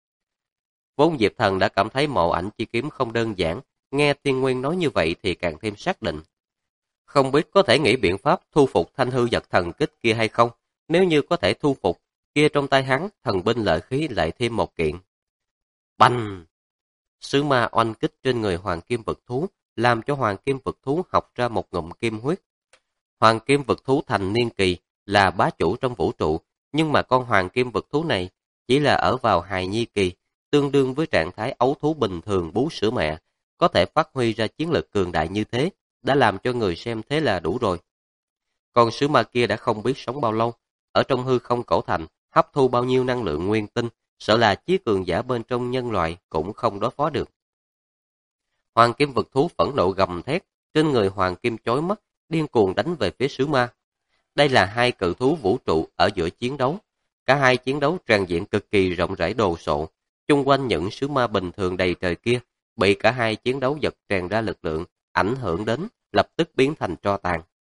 Vốn Diệp Thần đã cảm thấy mộ ảnh chi kiếm không đơn giản, nghe Thiên Nguyên nói như vậy thì càng thêm xác định. Không biết có thể nghĩ biện pháp thu phục thanh hư vật thần kích kia hay không, nếu như có thể thu phục, kia trong tay hắn thần binh lợi khí lại thêm một kiện. Bành! Sứ ma oanh kích trên người hoàng kim vực thú, làm cho hoàng kim vực thú học ra một ngụm kim huyết. Hoàng kim vực thú thành niên kỳ là bá chủ trong vũ trụ, nhưng mà con hoàng kim vực thú này chỉ là ở vào hài nhi kỳ, tương đương với trạng thái ấu thú bình thường bú sữa mẹ, có thể phát huy ra chiến lực cường đại như thế, đã làm cho người xem thế là đủ rồi. Còn sứ ma kia đã không biết sống bao lâu, ở trong hư không cổ thành, hấp thu bao nhiêu năng lượng nguyên tinh, sợ là chí cường giả bên trong nhân loại cũng không đối phó được. Hoàng kim vực thú phẫn nộ gầm thét, trên người hoàng kim chói mắt, điên cuồng đánh về phía sứ ma. Đây là hai cự thú vũ trụ ở giữa chiến đấu. Cả hai chiến đấu tràn diện cực kỳ rộng rãi đồ sộ, chung quanh những sứ ma bình thường đầy trời kia, bị cả hai chiến đấu giật tràn ra lực lượng, ảnh hưởng đến, lập tức biến thành tro tàn.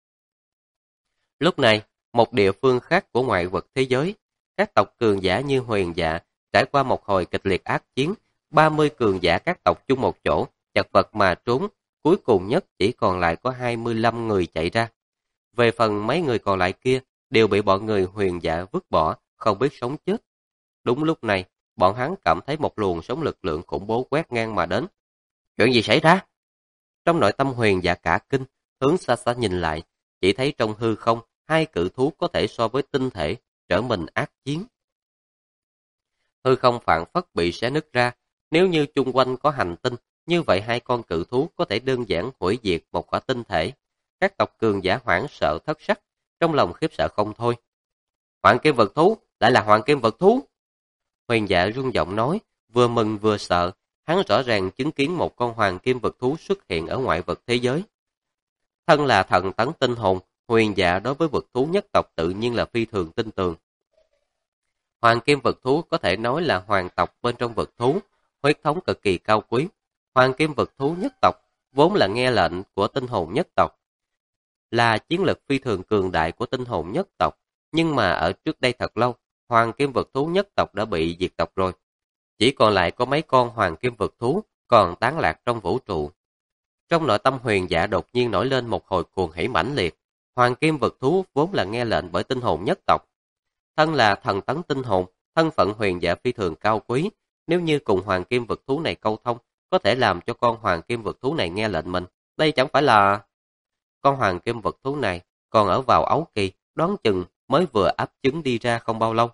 Lúc này, một địa phương khác của ngoại vực thế giới, các tộc cường giả như Huyền Dạ trải qua một hồi kịch liệt ác chiến, 30 cường giả các tộc chung một chỗ, chật vật mà trốn, cuối cùng nhất chỉ còn lại có 25 người chạy ra. Về phần mấy người còn lại kia, đều bị bọn người Huyền Dạ vứt bỏ, không biết sống chết. Đúng lúc này, bọn hắn cảm thấy một luồng sóng lực lượng khủng bố quét ngang mà đến. Chuyện gì xảy ra? Trong nội tâm Huyền Dạ cả kinh, hướng xa xa nhìn lại, chỉ thấy trong hư không, hai cự thú có thể so với tinh thể, trở mình ác chiến. Hư không phảng phất bị xé nứt ra, nếu như chung quanh có hành tinh, như vậy hai con cự thú có thể đơn giản hủy diệt một quả tinh thể. Các tộc cường giả hoảng sợ thất sắc, trong lòng khiếp sợ không thôi. Hoàng kim vật thú, lại là hoàng kim vật thú. Huyền Dạ rung giọng nói, vừa mừng vừa sợ, hắn rõ ràng chứng kiến một con hoàng kim vật thú xuất hiện ở ngoại vực thế giới. Thân là thần tấn tinh hồn, Huyền Dạ đối với vật thú nhất tộc tự nhiên là phi thường tin tưởng. Hoàng kim vật thú có thể nói là hoàng tộc bên trong vật thú, huyết thống cực kỳ cao quý. Hoàng kim vật thú nhất tộc vốn là nghe lệnh của tinh hồn nhất tộc, là chiến lực phi thường cường đại của tinh hồn nhất tộc, nhưng mà ở trước đây thật lâu, hoàng kim vật thú nhất tộc đã bị diệt tộc rồi. Chỉ còn lại có mấy con hoàng kim vật thú còn tán lạc trong vũ trụ. Trong nội tâm Huyền Dạ đột nhiên nổi lên một hồi cuồng hỉ mãnh liệt. Hoàng kim vật thú vốn là nghe lệnh bởi tinh hồn nhất tộc. Thân là thần tấn tinh hồn, thân phận Huyền Dạ phi thường cao quý. Nếu như cùng hoàng kim vật thú này câu thông, có thể làm cho con hoàng kim vật thú này nghe lệnh mình. Đây chẳng phải là... Con hoàng kim vật thú này còn ở vào ấu kỳ, đoán chừng mới vừa ấp trứng đi ra không bao lâu.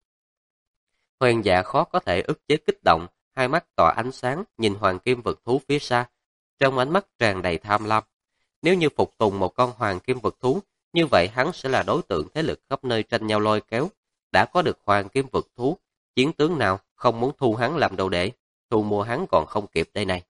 Huyền Dạ khó có thể ức chế kích động, hai mắt tỏa ánh sáng nhìn hoàng kim vật thú phía xa, trong ánh mắt tràn đầy tham lam. Nếu như phục tùng một con hoàng kim vật thú, như vậy hắn sẽ là đối tượng thế lực khắp nơi tranh nhau lôi kéo. Đã có được hoàng kim vật thú, chiến tướng nào không muốn thu hắn làm đồ đệ, thu mua hắn còn không kịp đây này.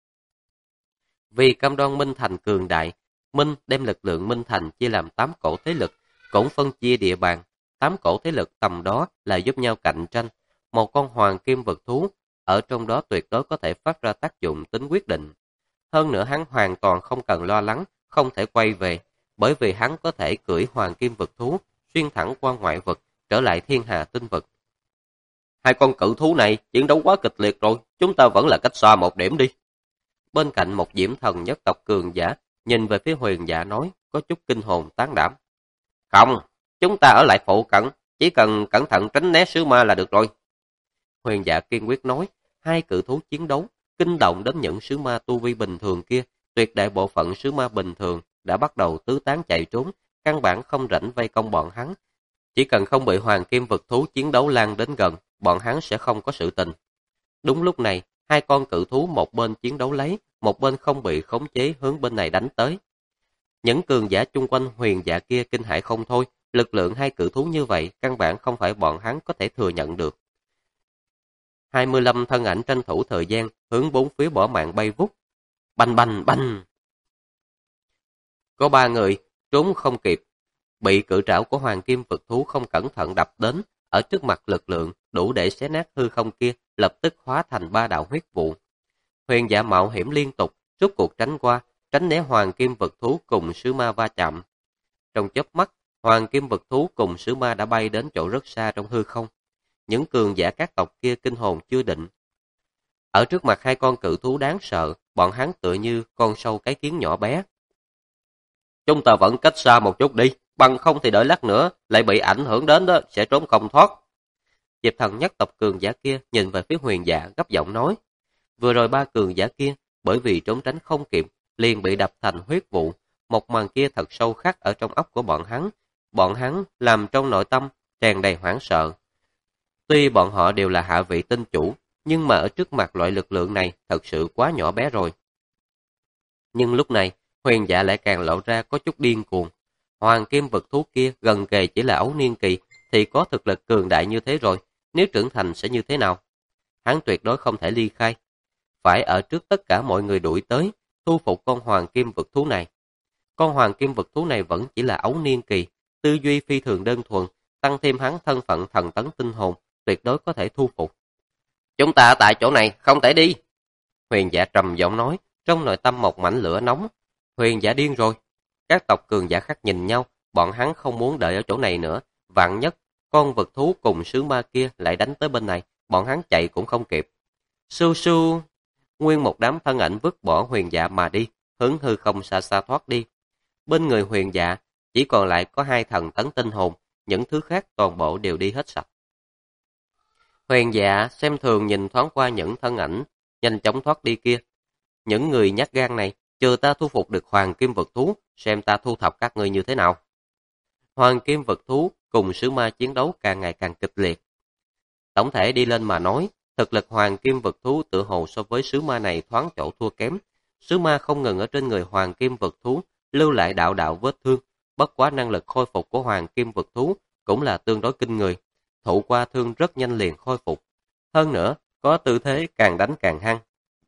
Vì cam đoan Minh Thành cường đại, Minh đem lực lượng Minh Thành chia làm 8 cổ thế lực, cũng phân chia địa bàn. 8 cổ thế lực tầm đó là giúp nhau cạnh tranh. Một con hoàng kim vực thú ở trong đó tuyệt đối có thể phát ra tác dụng tính quyết định. Hơn nữa hắn hoàn toàn không cần lo lắng, không thể quay về, bởi vì hắn có thể cưỡi hoàng kim vực thú, xuyên thẳng qua ngoại vực, trở lại thiên hà tinh vực. Hai con cự thú này chiến đấu quá kịch liệt rồi, chúng ta vẫn là cách xa một điểm đi. Bên cạnh một diễm thần nhất tộc cường giả, nhìn về phía Huyền Dạ nói, có chút kinh hồn tán đảm. Không, chúng ta ở lại phụ cận, chỉ cần cẩn thận tránh né sứ ma là được rồi. Huyền Dạ kiên quyết nói, hai cự thú chiến đấu, kinh động đến những sứ ma tu vi bình thường kia, tuyệt đại bộ phận sứ ma bình thường đã bắt đầu tứ tán chạy trốn, căn bản không rảnh vây công bọn hắn. Chỉ cần không bị hoàng kim vực thú chiến đấu lan đến gần, bọn hắn sẽ không có sự tình. Đúng lúc này, hai con cự thú một bên chiến đấu lấy, một bên không bị khống chế hướng bên này đánh tới. Những cường giả chung quanh Huyền Dạ kia kinh hãi không thôi, lực lượng hai cự thú như vậy căn bản không phải bọn hắn có thể thừa nhận được. 25 thân ảnh tranh thủ thời gian, hướng bốn phía bỏ mạng bay vút. Bành bành bành. Có 3 người trốn không kịp, bị cự trảo của hoàng kim vực thú không cẩn thận đập đến, ở trước mặt lực lượng đủ để xé nát hư không kia, lập tức hóa thành 3 đạo huyết vụ. Huyền Dạ mạo hiểm liên tục, rốt cuộc tránh qua, tránh né hoàng kim vực thú cùng sứ ma va chạm. Trong chớp mắt, hoàng kim vực thú cùng sứ ma đã bay đến chỗ rất xa trong hư không. Những cường giả các tộc kia kinh hồn chưa định. Ở trước mặt hai con cự thú đáng sợ, bọn hắn tựa như con sâu cái kiến nhỏ bé. Chúng ta vẫn cách xa một chút đi, bằng không thì đợi lát nữa lại bị ảnh hưởng đến đó, sẽ trốn không thoát. Diệp Thần nhất tộc cường giả kia nhìn về phía Huyền Dạ gấp giọng nói. Vừa rồi 3 cường giả kia, bởi vì trốn tránh không kịp, liền bị đập thành huyết vụ. Một màn kia thật sâu khắc ở trong óc của bọn hắn. Bọn hắn làm trong nội tâm tràn đầy hoảng sợ. Tuy bọn họ đều là hạ vị tinh chủ, nhưng mà ở trước mặt loại lực lượng này thật sự quá nhỏ bé rồi. Nhưng lúc này, Huyền Dạ lại càng lộ ra có chút điên cuồng. Hoàng kim vực thú kia gần kề chỉ là ấu niên kỳ, thì có thực lực cường đại như thế rồi, nếu trưởng thành sẽ như thế nào? Hắn tuyệt đối không thể ly khai. Phải ở trước tất cả mọi người đuổi tới, thu phục con hoàng kim vực thú này. Con hoàng kim vực thú này vẫn chỉ là ấu niên kỳ, tư duy phi thường đơn thuần, tăng thêm hắn thân phận thần tấn tinh hồn, tuyệt đối có thể thu phục. Chúng ta tại chỗ này, không thể đi. Huyền Dạ trầm giọng nói, trong nội tâm một mảnh lửa nóng. Huyền Dạ điên rồi. Các tộc cường giả khác nhìn nhau, bọn hắn không muốn đợi ở chỗ này nữa. Vạn nhất, con vực thú cùng sứ ma kia lại đánh tới bên này, bọn hắn chạy cũng không kịp. Su su, nguyên một đám thân ảnh vứt bỏ Huyền Dạ mà đi, hướng hư không xa xa thoát đi. Bên người Huyền Dạ, chỉ còn lại có 2 thần tấn tinh hồn, những thứ khác toàn bộ đều đi hết sạch. Huyền Dạ xem thường nhìn thoáng qua những thân ảnh, nhanh chóng thoát đi kia. Những người nhát gan này, chờ ta thu phục được hoàng kim vực thú, xem ta thu thập các ngươi như thế nào. Hoàng kim vực thú cùng sứ ma chiến đấu càng ngày càng kịch liệt. Tổng thể đi lên mà nói, thực lực hoàng kim vực thú tự hồ so với sứ ma này thoáng chỗ thua kém. Sứ ma không ngừng ở trên người hoàng kim vực thú, lưu lại đạo đạo vết thương, bất quá năng lực khôi phục của hoàng kim vực thú cũng là tương đối kinh người. Thụ qua thương rất nhanh liền khôi phục. Hơn nữa, có tư thế càng đánh càng hăng.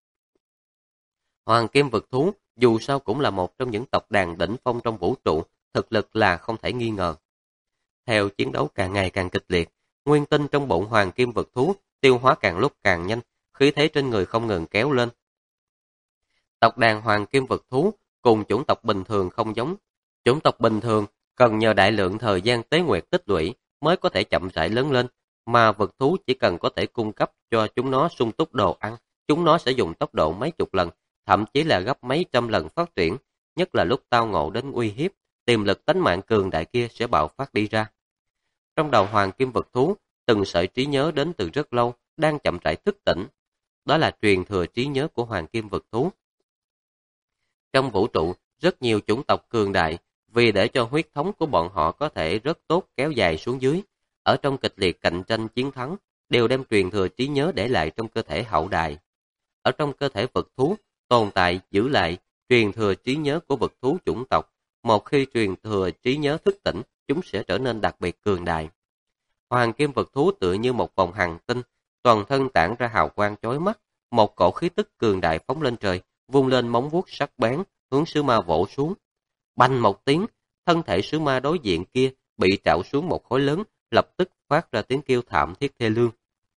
Hoàng kim vực thú dù sao cũng là một trong những tộc đàn đỉnh phong trong vũ trụ, thực lực là không thể nghi ngờ. Theo chiến đấu càng ngày càng kịch liệt, nguyên tinh trong bụng hoàng kim vực thú tiêu hóa càng lúc càng nhanh, khí thế trên người không ngừng kéo lên. Tộc đàn hoàng kim vực thú cùng chủng tộc bình thường không giống. Chủng tộc bình thường cần nhờ đại lượng thời gian tế nguyệt tích lũy mới có thể chậm rãi lớn lên, mà vực thú chỉ cần có thể cung cấp cho chúng nó sung túc đồ ăn, chúng nó sẽ dùng tốc độ mấy chục lần, thậm chí là gấp mấy trăm lần phát triển, nhất là lúc tao ngộ đến uy hiếp, tiềm lực tánh mạng cường đại kia sẽ bạo phát đi ra. Trong đầu hoàng kim vực thú, từng sợi trí nhớ đến từ rất lâu, đang chậm rãi thức tỉnh. Đó là truyền thừa trí nhớ của hoàng kim vực thú. Trong vũ trụ, rất nhiều chủng tộc cường đại, vì để cho huyết thống của bọn họ có thể rất tốt kéo dài xuống dưới, ở trong kịch liệt cạnh tranh chiến thắng, đều đem truyền thừa trí nhớ để lại trong cơ thể hậu đài. Ở trong cơ thể vực thú, tồn tại giữ lại truyền thừa trí nhớ của vực thú chủng tộc. Một khi truyền thừa trí nhớ thức tỉnh, chúng sẽ trở nên đặc biệt cường đại. Hoàng kim vực thú tựa như một vòng hành tinh, toàn thân tản ra hào quang chói mắt, một cổ khí tức cường đại phóng lên trời, vung lên móng vuốt sắc bén, hướng sứ ma vỗ xuống. Bành một tiếng, thân thể sứ ma đối diện kia bị trạo xuống một khối lớn, lập tức phát ra tiếng kêu thảm thiết thê lương.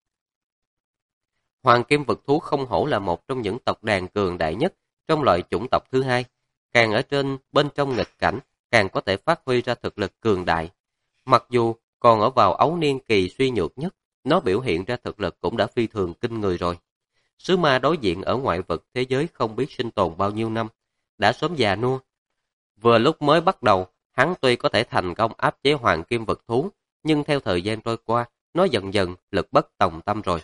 Hoàng kim vực thú không hổ là một trong những tộc đàn cường đại nhất trong loại chủng tộc thứ hai, càng ở bên trong nghịch cảnh, càng có thể phát huy ra thực lực cường đại. Mặc dù còn ở vào ấu niên kỳ suy nhược nhất, nó biểu hiện ra thực lực cũng đã phi thường kinh người rồi. Sứ ma đối diện ở ngoại vực thế giới không biết sinh tồn bao nhiêu năm, đã sớm già nua. Vừa lúc mới bắt đầu, hắn tuy có thể thành công áp chế hoàng kim vực thú, nhưng theo thời gian trôi qua, nó dần dần lực bất tòng tâm rồi.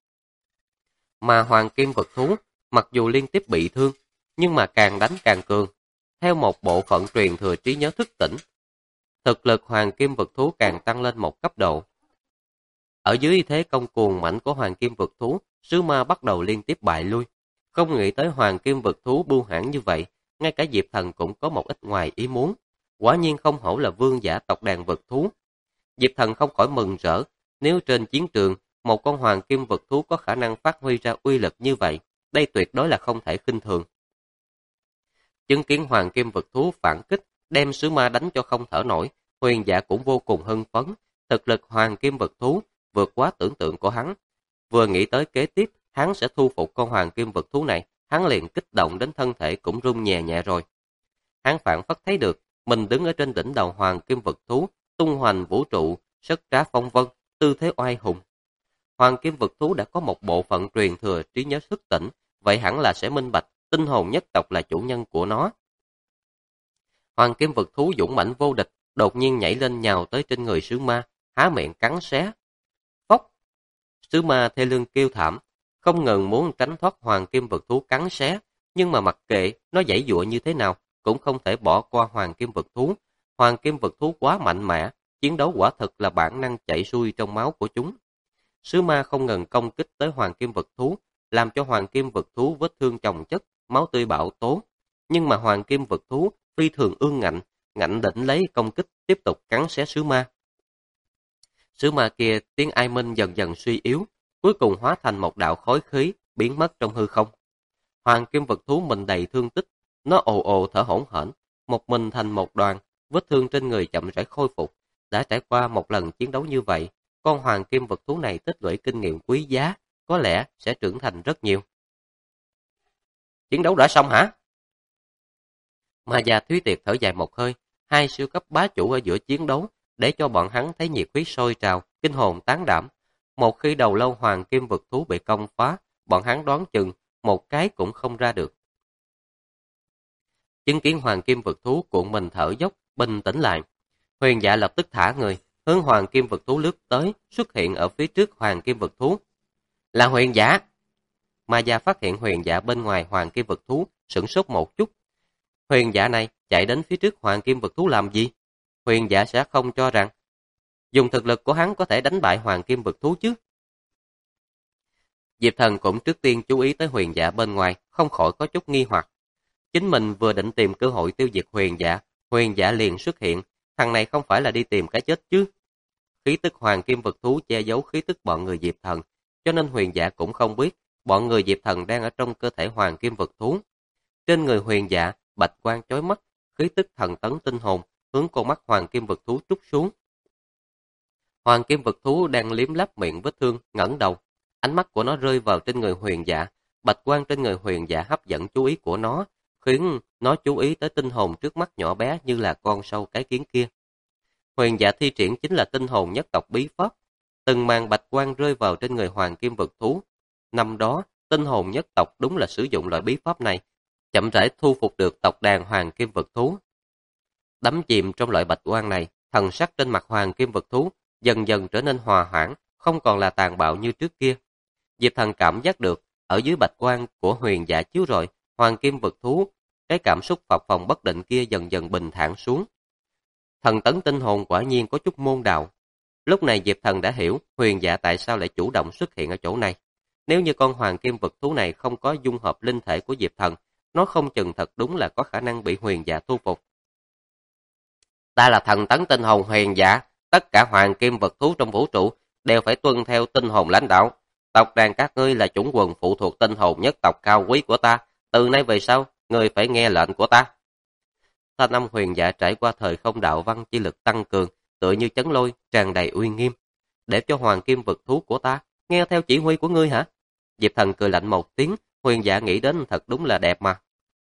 Mà hoàng kim vực thú, mặc dù liên tiếp bị thương, nhưng mà càng đánh càng cường. Theo một bộ phận truyền thừa trí nhớ thức tỉnh, thực lực hoàng kim vực thú càng tăng lên một cấp độ. Ở dưới thế công cuồng mãnh của hoàng kim vực thú, sứ ma bắt đầu liên tiếp bại lui. Không nghĩ tới hoàng kim vực thú bưu hãn như vậy, ngay cả Diệp Thần cũng có một ít ngoài ý muốn. Quả nhiên không hổ là vương giả tộc đàn vực thú. Diệp Thần không khỏi mừng rỡ, nếu trên chiến trường, một con hoàng kim vực thú có khả năng phát huy ra uy lực như vậy, đây tuyệt đối là không thể khinh thường. Chứng kiến hoàng kim vực thú phản kích, đem sứ ma đánh cho không thở nổi, Huyền Dạ cũng vô cùng hưng phấn. Thực lực hoàng kim vực thú vượt quá tưởng tượng của hắn. Vừa nghĩ tới kế tiếp, hắn sẽ thu phục con hoàng kim vực thú này, hắn liền kích động đến thân thể cũng run nhẹ nhẹ rồi. Hắn phảng phất thấy được, mình đứng ở trên đỉnh đầu hoàng kim vực thú, tung hoành vũ trụ, sất trá phong vân, tư thế oai hùng. Hoàng kim vực thú đã có một bộ phận truyền thừa trí nhớ thức tỉnh, vậy hẳn là sẽ minh bạch, tinh hồn nhất tộc là chủ nhân của nó. Hoàng kim vực thú dũng mãnh vô địch, đột nhiên nhảy lên nhào tới trên người sứ ma, há miệng cắn xé. Phốc! Sứ ma thê lương kêu thảm, không ngừng muốn tránh thoát hoàng kim vực thú cắn xé, nhưng mà mặc kệ nó giãy giụa như thế nào, cũng không thể bỏ qua hoàng kim vực thú. Hoàng kim vực thú quá mạnh mẽ, chiến đấu quả thực là bản năng chảy xuôi trong máu của chúng. Sứ ma không ngừng công kích tới hoàng kim vực thú, làm cho hoàng kim vực thú vết thương chồng chất, máu tươi bạo tố. Nhưng mà hoàng kim vực thú phi thường ương ngạnh, ngạnh đỉnh lấy công kích tiếp tục cắn xé sứ ma. Sứ ma kia tiếng ai minh dần dần suy yếu, cuối cùng hóa thành một đạo khói khí, biến mất trong hư không. Hoàng kim vực thú mình đầy thương tích, nó ồ ồ thở hổn hển, một mình thành một đoàn, vết thương trên người chậm rãi khôi phục. Đã trải qua một lần chiến đấu như vậy, con hoàng kim vực thú này tích lũy kinh nghiệm quý giá, có lẽ sẽ trưởng thành rất nhiều. Chiến đấu đã xong hả? Ma già Thúy Tiệp thở dài một hơi, hai siêu cấp bá chủ ở giữa chiến đấu, để cho bọn hắn thấy nhiệt huyết sôi trào, kinh hồn tán đảm. Một khi đầu lâu hoàng kim vực thú bị công phá, bọn hắn đoán chừng một cái cũng không ra được. Chứng kiến hoàng kim vực thú cuộn mình thở dốc, bình tĩnh lại. Huyền Dạ lập tức thả người, hướng hoàng kim vực thú lướt tới, xuất hiện ở phía trước hoàng kim vực thú. Là Huyền Dạ! Ma Gia phát hiện Huyền Dạ bên ngoài hoàng kim vực thú, sửng sốt một chút. Huyền Dạ này chạy đến phía trước hoàng kim vực thú làm gì? Huyền Dạ sẽ không cho rằng dùng thực lực của hắn có thể đánh bại hoàng kim vực thú chứ. Diệp Thần cũng trước tiên chú ý tới Huyền Dạ bên ngoài, không khỏi có chút nghi hoặc. Chính mình vừa định tìm cơ hội tiêu diệt Huyền Dạ liền xuất hiện, thằng này không phải là đi tìm cái chết chứ. Khí tức hoàng kim vực thú che giấu khí tức bọn người Diệp Thần, cho nên Huyền Dạ cũng không biết bọn người Diệp Thần đang ở trong cơ thể hoàng kim vực thú. Trên người Huyền Dạ, bạch quang chói mắt, khí tức thần tấn tinh hồn, hướng con mắt hoàng kim vực thú trút xuống. Hoàng kim vực thú đang liếm láp miệng vết thương, ngẩng đầu. Ánh mắt của nó rơi vào trên người Huyền Dạ, bạch quang trên người Huyền Dạ hấp dẫn chú ý của nó, khiến nó chú ý tới tinh hồn trước mắt nhỏ bé như là con sâu cái kiến kia. Huyền Dạ thi triển chính là tinh hồn nhất tộc bí pháp. Từng màn bạch quang rơi vào trên người hoàng kim vực thú. Năm đó, tinh hồn nhất tộc đúng là sử dụng loại bí pháp này, chậm rãi thu phục được tộc đàn hoàng kim vực thú. Đắm chìm trong loại bạch quang này, thần sắc trên mặt hoàng kim vực thú dần dần trở nên hòa hoãn, không còn là tàn bạo như trước kia. Diệp Thần cảm giác được, ở dưới bạch quang của Huyền Dạ chiếu rọi, hoàng kim vực thú, cái cảm xúc phập phồng bất định kia dần dần bình thản xuống. Thần tấn tinh hồn quả nhiên có chút môn đạo. Lúc này Diệp Thần đã hiểu Huyền Dạ tại sao lại chủ động xuất hiện ở chỗ này. Nếu như con hoàng kim vực thú này không có dung hợp linh thể của Diệp Thần, nó không chừng thật đúng là có khả năng bị Huyền Dạ thu phục. Ta là thần tấn tinh hồn Huyền Dạ, tất cả hoàng kim vực thú trong vũ trụ đều phải tuân theo tinh hồn lãnh đạo. Tộc đàn các ngươi là chủng quần phụ thuộc tinh hồn nhất tộc cao quý của ta, từ nay về sau, ngươi phải nghe lệnh của ta. Thanh âm Huyền Dạ trải qua thời không đạo văn chi lực tăng cường, tựa như chấn lôi, tràn đầy uy nghiêm. Để cho hoàng kim vực thú của ta nghe theo chỉ huy của ngươi hả? Diệp Thần cười lạnh một tiếng, Huyền Dạ nghĩ đến thật đúng là đẹp mà.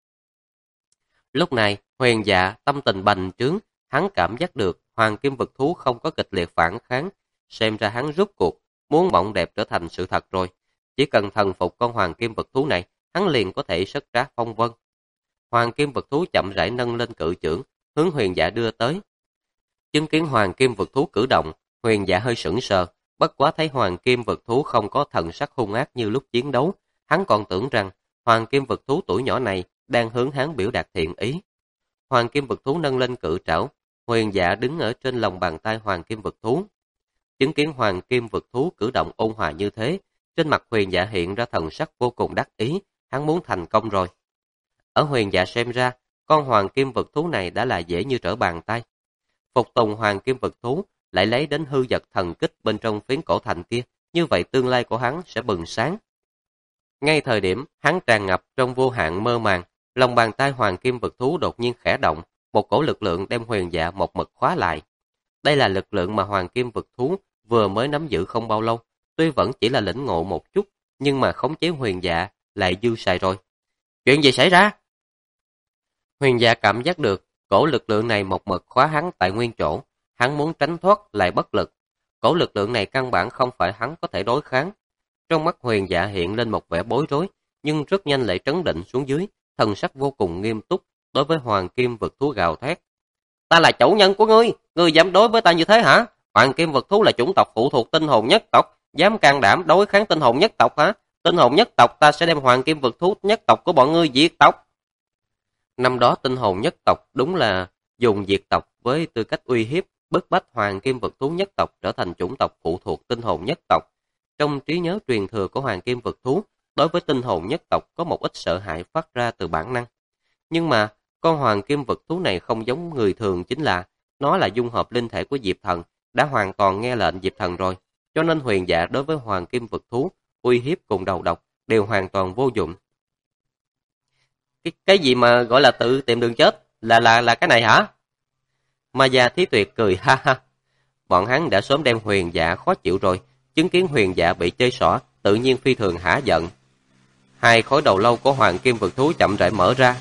Lúc này, Huyền Dạ tâm tình bành trướng, hắn cảm giác được hoàng kim vực thú không có kịch liệt phản kháng, xem ra hắn rút cuộc muốn mộng đẹp trở thành sự thật rồi. Chỉ cần thần phục con hoàng kim vực thú này, hắn liền có thể sất trá phong vân. Hoàng kim vực thú chậm rãi nâng lên cự chưởng, hướng Huyền Dạ đưa tới. Chứng kiến hoàng kim vực thú cử động, Huyền Dạ hơi sững sờ, bất quá thấy hoàng kim vực thú không có thần sắc hung ác như lúc chiến đấu, hắn còn tưởng rằng hoàng kim vực thú tuổi nhỏ này đang hướng hắn biểu đạt thiện ý. Hoàng kim vực thú nâng lên cự trảo, Huyền Dạ đứng ở trên lòng bàn tay hoàng kim vực thú. Chứng kiến hoàng kim vực thú cử động ôn hòa như thế, trên mặt Huyền Dạ hiện ra thần sắc vô cùng đắc ý, hắn muốn thành công rồi. Ở Huyền Dạ xem ra, con hoàng kim vực thú này đã là dễ như trở bàn tay. Phục tùng hoàng kim vực thú lại lấy đến hư vật thần kích bên trong phiến cổ thành kia, như vậy tương lai của hắn sẽ bừng sáng. Ngay thời điểm hắn tràn ngập trong vô hạn mơ màng, lòng bàn tay hoàng kim vực thú đột nhiên khẽ động, một cổ lực lượng đem Huyền Dạ một mực khóa lại. Đây là lực lượng mà hoàng kim vực thú vừa mới nắm giữ không bao lâu, tuy vẫn chỉ là lĩnh ngộ một chút, nhưng mà khống chế Huyền Dạ lại dư xài rồi. Chuyện gì xảy ra? Huyền Dạ cảm giác được cổ lực lượng này một mực khóa hắn tại nguyên chỗ, hắn muốn tránh thoát lại bất lực. Cổ lực lượng này căn bản không phải hắn có thể đối kháng. Trong mắt Huyền Dạ hiện lên một vẻ bối rối, nhưng rất nhanh lại trấn định xuống dưới, thần sắc vô cùng nghiêm túc đối với hoàng kim vực thú gào thét. Ta là chủ nhân của ngươi dám đối với ta như thế hả? Hoàng kim vực thú là chủng tộc phụ thuộc tinh hồn nhất tộc, dám can đảm đối kháng tinh hồn nhất tộc hả? Tinh hồn nhất tộc ta sẽ đem hoàng kim vực thú nhất tộc của bọn ngươi diệt tộc. Năm đó tinh hồn nhất tộc đúng là dùng diệt tộc với tư cách uy hiếp, bức bách hoàng kim vực thú nhất tộc trở thành chủng tộc phụ thuộc tinh hồn nhất tộc. Trong trí nhớ truyền thừa của hoàng kim vực thú, đối với tinh hồn nhất tộc có một ít sợ hãi phát ra từ bản năng. Nhưng mà, con hoàng kim vực thú này không giống người thường, chính là nó là dung hợp linh thể của Diệp Thần, đã hoàn toàn nghe lệnh Diệp Thần rồi, cho nên Huyền Dạ đối với hoàng kim vực thú, uy hiếp cùng đầu độc đều hoàn toàn vô dụng. Cái gì mà gọi là tự tìm đường chết? Là cái này hả? Ma Gia Thí Tuyệt cười ha ha. Bọn hắn đã sớm đem Huyền Dạ khó chịu rồi, chứng kiến Huyền Dạ bị chơi xỏ, tự nhiên phi thường hả giận. Hai khối đầu lâu của hoàng kim vực thú chậm rãi mở ra.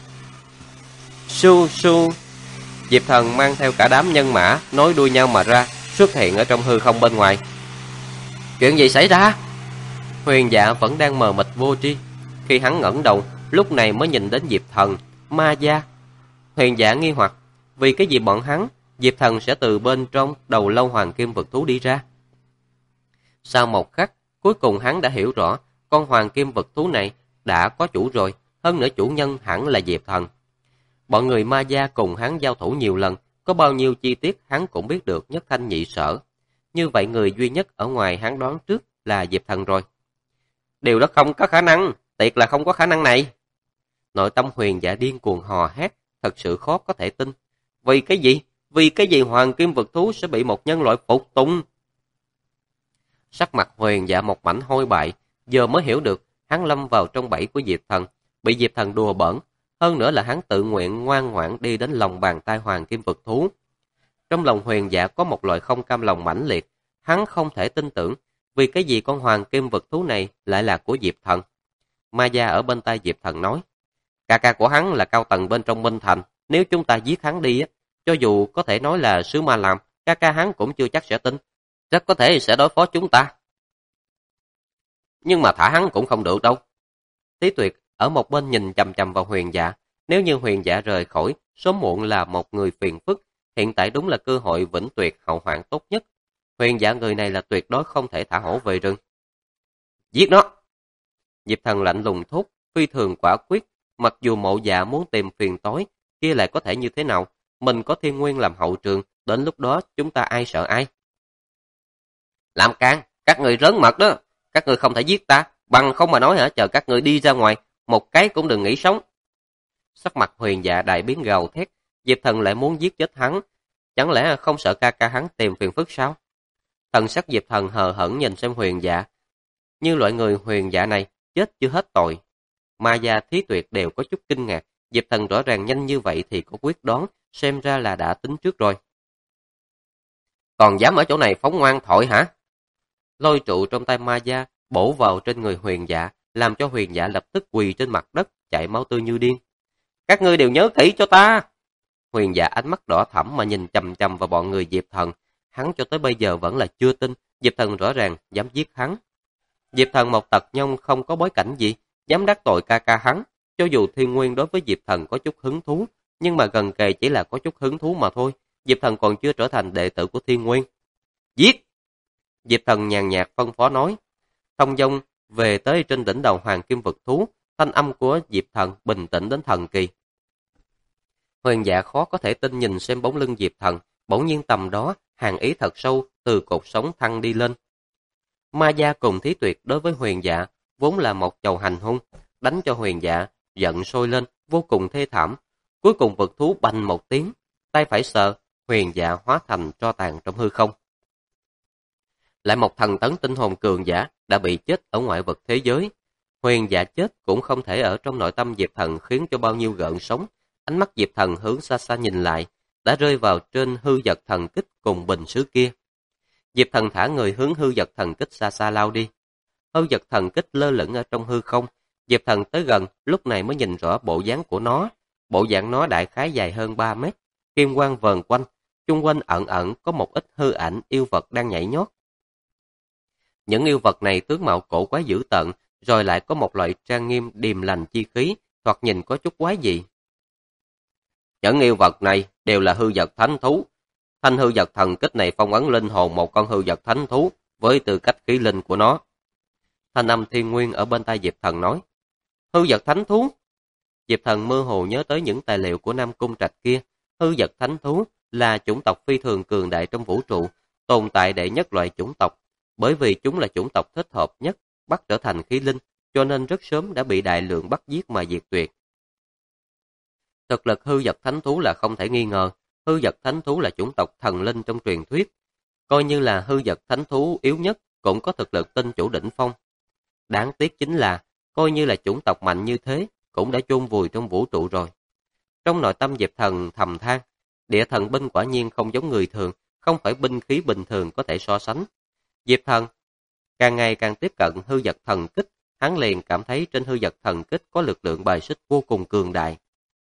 Su su. Diệp Thần mang theo cả đám nhân mã nối đuôi nhau mà ra, xuất hiện ở trong hư không bên ngoài. Chuyện gì xảy ra? Huyền Dạ vẫn đang mờ mịt vô tri. Khi hắn ngẩng đầu, lúc này mới nhìn đến Diệp Thần, Ma Gia. Huyền Dạ nghi hoặc, vì cái gì bọn hắn, Diệp Thần sẽ từ bên trong đầu lâu hoàng kim vực thú đi ra. Sau một khắc, cuối cùng hắn đã hiểu rõ, con hoàng kim vực thú này đã có chủ rồi, hơn nữa chủ nhân hẳn là Diệp Thần. Bọn người Ma Gia cùng hắn giao thủ nhiều lần, có bao nhiêu chi tiết hắn cũng biết được nhất thanh nhị sở. Như vậy người duy nhất ở ngoài hắn đoán trước là Diệp Thần rồi. Điều đó không có khả năng, tuyệt là không có khả năng này. Nội tâm Huyền Dạ điên cuồng hò hét, thật sự khó có thể tin. Vì cái gì? Vì cái gì hoàng kim vực thú sẽ bị một nhân loại phục tùng? Sắc mặt Huyền Dạ một mảnh hôi bại, giờ mới hiểu được hắn lâm vào trong bẫy của Diệp Thần, bị Diệp Thần đùa bỡn. Hơn nữa là hắn tự nguyện ngoan ngoãn đi đến lòng bàn tay hoàng kim vực thú. Trong lòng Huyền Dạ có một loại không cam lòng mãnh liệt, hắn không thể tin tưởng, vì cái gì con hoàng kim vực thú này lại là của Diệp Thần. Ma Gia ở bên tai Diệp Thần nói, ca ca của hắn là cao tầng bên trong Minh Thành, nếu chúng ta giết hắn đi, cho dù có thể nói là sứ ma làm, ca ca hắn cũng chưa chắc sẽ tin, rất có thể sẽ đối phó chúng ta. Nhưng mà thả hắn cũng không được đâu. Tí Tuyệt ở một bên nhìn chằm chằm vào Huyền Dạ, nếu như Huyền Dạ rời khỏi, sớm muộn là một người phiền phức, hiện tại đúng là cơ hội vĩnh tuyệt hậu hoạn tốt nhất. Huyền Dạ người này là tuyệt đối không thể thả hổ về rừng. Giết nó! Diệp Thần lạnh lùng thốt, phi thường quả quyết, mặc dù Mộ Dạ muốn tìm phiền tối, kia lại có thể như thế nào, mình có Thiên Nguyên làm hậu trường, đến lúc đó chúng ta ai sợ ai. Làm can, các người rớn mật đó, các người không thể giết ta, bằng không mà nói hả, chờ các người đi ra ngoài, một cái cũng đừng nghĩ sống. Sắc mặt Huyền Dạ đại biến gào thét, Diệp Thần lại muốn giết chết hắn, chẳng lẽ không sợ ca ca hắn tìm phiền phức sao? Thần sắc Diệp Thần hờ hững nhìn xem Huyền Dạ, như loại người Huyền Dạ này chết chưa hết tội. Ma Gia Thí Tuyệt đều có chút kinh ngạc, Diệp Thần rõ ràng nhanh như vậy thì có quyết đoán, xem ra là đã tính trước rồi. Còn dám ở chỗ này phóng ngoan thổi hả? Lôi trụ trong tay ma gia bổ vào trên người Huyền Dạ, làm cho Huyền Dạ lập tức quỳ trên mặt đất, chảy máu tươi như điên. Các ngươi đều nhớ kỹ cho ta! Huyền Dạ ánh mắt đỏ thẫm mà nhìn chằm chằm vào bọn người Diệp Thần. Hắn cho tới bây giờ vẫn là chưa tin, Diệp Thần rõ ràng dám giết hắn. Diệp Thần một tật nhông không có bối cảnh gì, dám đắc tội ca ca hắn. Cho dù Thiên Nguyên đối với Diệp Thần có chút hứng thú, nhưng mà gần kề chỉ là có chút hứng thú mà thôi. Diệp Thần còn chưa trở thành đệ tử của Thiên Nguyên. Giết! Diệp Thần nhàn nhạt phân phó nói. Thông dong về tới trên đỉnh đầu Hoàng Kim Vực Thú, thanh âm của Diệp Thần bình tĩnh đến thần kỳ. Huyền Dạ khó có thể tin nhìn xem bóng lưng Diệp Thần, bỗng nhiên tầm đó, hàn ý thật sâu từ cột sống thăng đi lên. Ma Gia cùng Thí Tuyệt đối với Huyền Dạ vốn là một chầu hành hung, đánh cho Huyền Dạ giận sôi lên, vô cùng thê thảm. Cuối cùng vực thú bành một tiếng, tay phải sờ, Huyền Dạ hóa thành tro tàn trong hư không. Lại một thần tấn tinh hồn cường giả đã bị chết ở ngoại vực thế giới. Huyền Dạ chết cũng không thể ở trong nội tâm Diệp Thần khiến cho bao nhiêu gợn sóng. Ánh mắt Diệp Thần hướng xa xa nhìn lại, đã rơi vào trên hư vật thần kích cùng bình sứ kia. Diệp Thần thả người hướng hư vật thần kích xa xa lao đi. Hư vật thần kích lơ lửng ở trong hư không. Diệp Thần tới gần, lúc này mới nhìn rõ bộ dáng của nó. Bộ dạng nó đại khái dài hơn 3 mét, kim quang vờn quanh, chung quanh ẩn ẩn có một ít hư ảnh yêu vật đang nhảy nhót. Những yêu vật này tướng mạo cổ quái dữ tợn, rồi lại có một loại trang nghiêm điềm lành chi khí, thoạt nhìn có chút quái dị. Những yêu vật này đều là hư vật thánh thú. Thanh hư vật thần kích này phong ấn linh hồn một con hư vật thánh thú với tư cách khí linh của nó. Thanh âm Thiên Nguyên ở bên tai Diệp Thần nói. Hư vật thánh thú? Diệp Thần mơ hồ nhớ tới những tài liệu của Nam Cung Trạch kia. Hư vật thánh thú là chủng tộc phi thường cường đại trong vũ trụ, tồn tại đệ nhất loại chủng tộc. Bởi vì chúng là chủng tộc thích hợp nhất bắt trở thành khí linh, cho nên rất sớm đã bị đại lượng bắt giết mà diệt tuyệt. Thực lực hư vật thánh thú là không thể nghi ngờ, hư vật thánh thú là chủng tộc thần linh trong truyền thuyết. Coi như là hư vật thánh thú yếu nhất cũng có thực lực tinh chủ đỉnh phong. Đáng tiếc chính là, coi như là chủng tộc mạnh như thế, cũng đã chôn vùi trong vũ trụ rồi. Trong nội tâm Diệp Thần thầm than, địa thần binh quả nhiên không giống người thường, không phải binh khí bình thường có thể so sánh. Diệp Thần càng ngày càng tiếp cận hư vật thần kích, hắn liền cảm thấy trên hư vật thần kích có lực lượng bài xích vô cùng cường đại.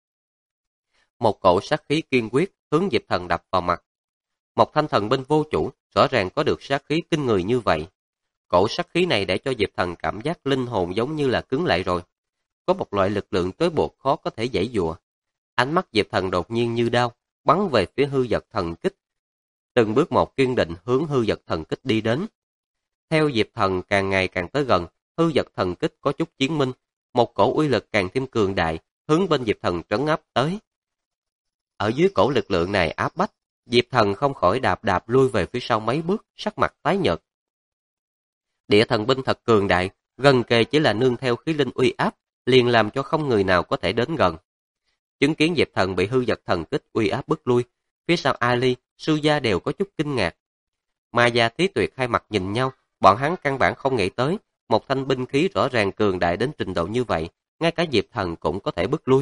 Một cổ sát khí kiên quyết hướng Diệp Thần đập vào mặt. Một thanh thần binh vô chủ, rõ ràng có được sát khí kinh người như vậy. Cổ sát khí này để cho Diệp Thần cảm giác linh hồn giống như là cứng lại rồi. Có một loại lực lượng tối bột khó có thể giãy giụa. Ánh mắt Diệp Thần đột nhiên như đao, bắn về phía hư vật thần kích. Từng bước một kiên định hướng hư vật thần kích đi đến. Theo Diệp Thần càng ngày càng tới gần, hư vật thần kích có chút chiến minh, một cổ uy lực càng thêm cường đại, hướng bên Diệp Thần trấn áp tới. Ở dưới cổ lực lượng này áp bách, Diệp Thần không khỏi đạp đạp lui về phía sau mấy bước, sắc mặt tái nhợt. Địa thần binh thật cường đại, gần kề chỉ là nương theo khí linh uy áp, liền làm cho không người nào có thể đến gần. Chứng kiến Diệp Thần bị hư vật thần kích uy áp bức lui, phía sau Ali, Sư Gia đều có chút kinh ngạc. Ma Gia Thí Tuyệt hai mặt nhìn nhau, bọn hắn căn bản không nghĩ tới, một thanh binh khí rõ ràng cường đại đến trình độ như vậy, ngay cả Diệp Thần cũng có thể bức lui.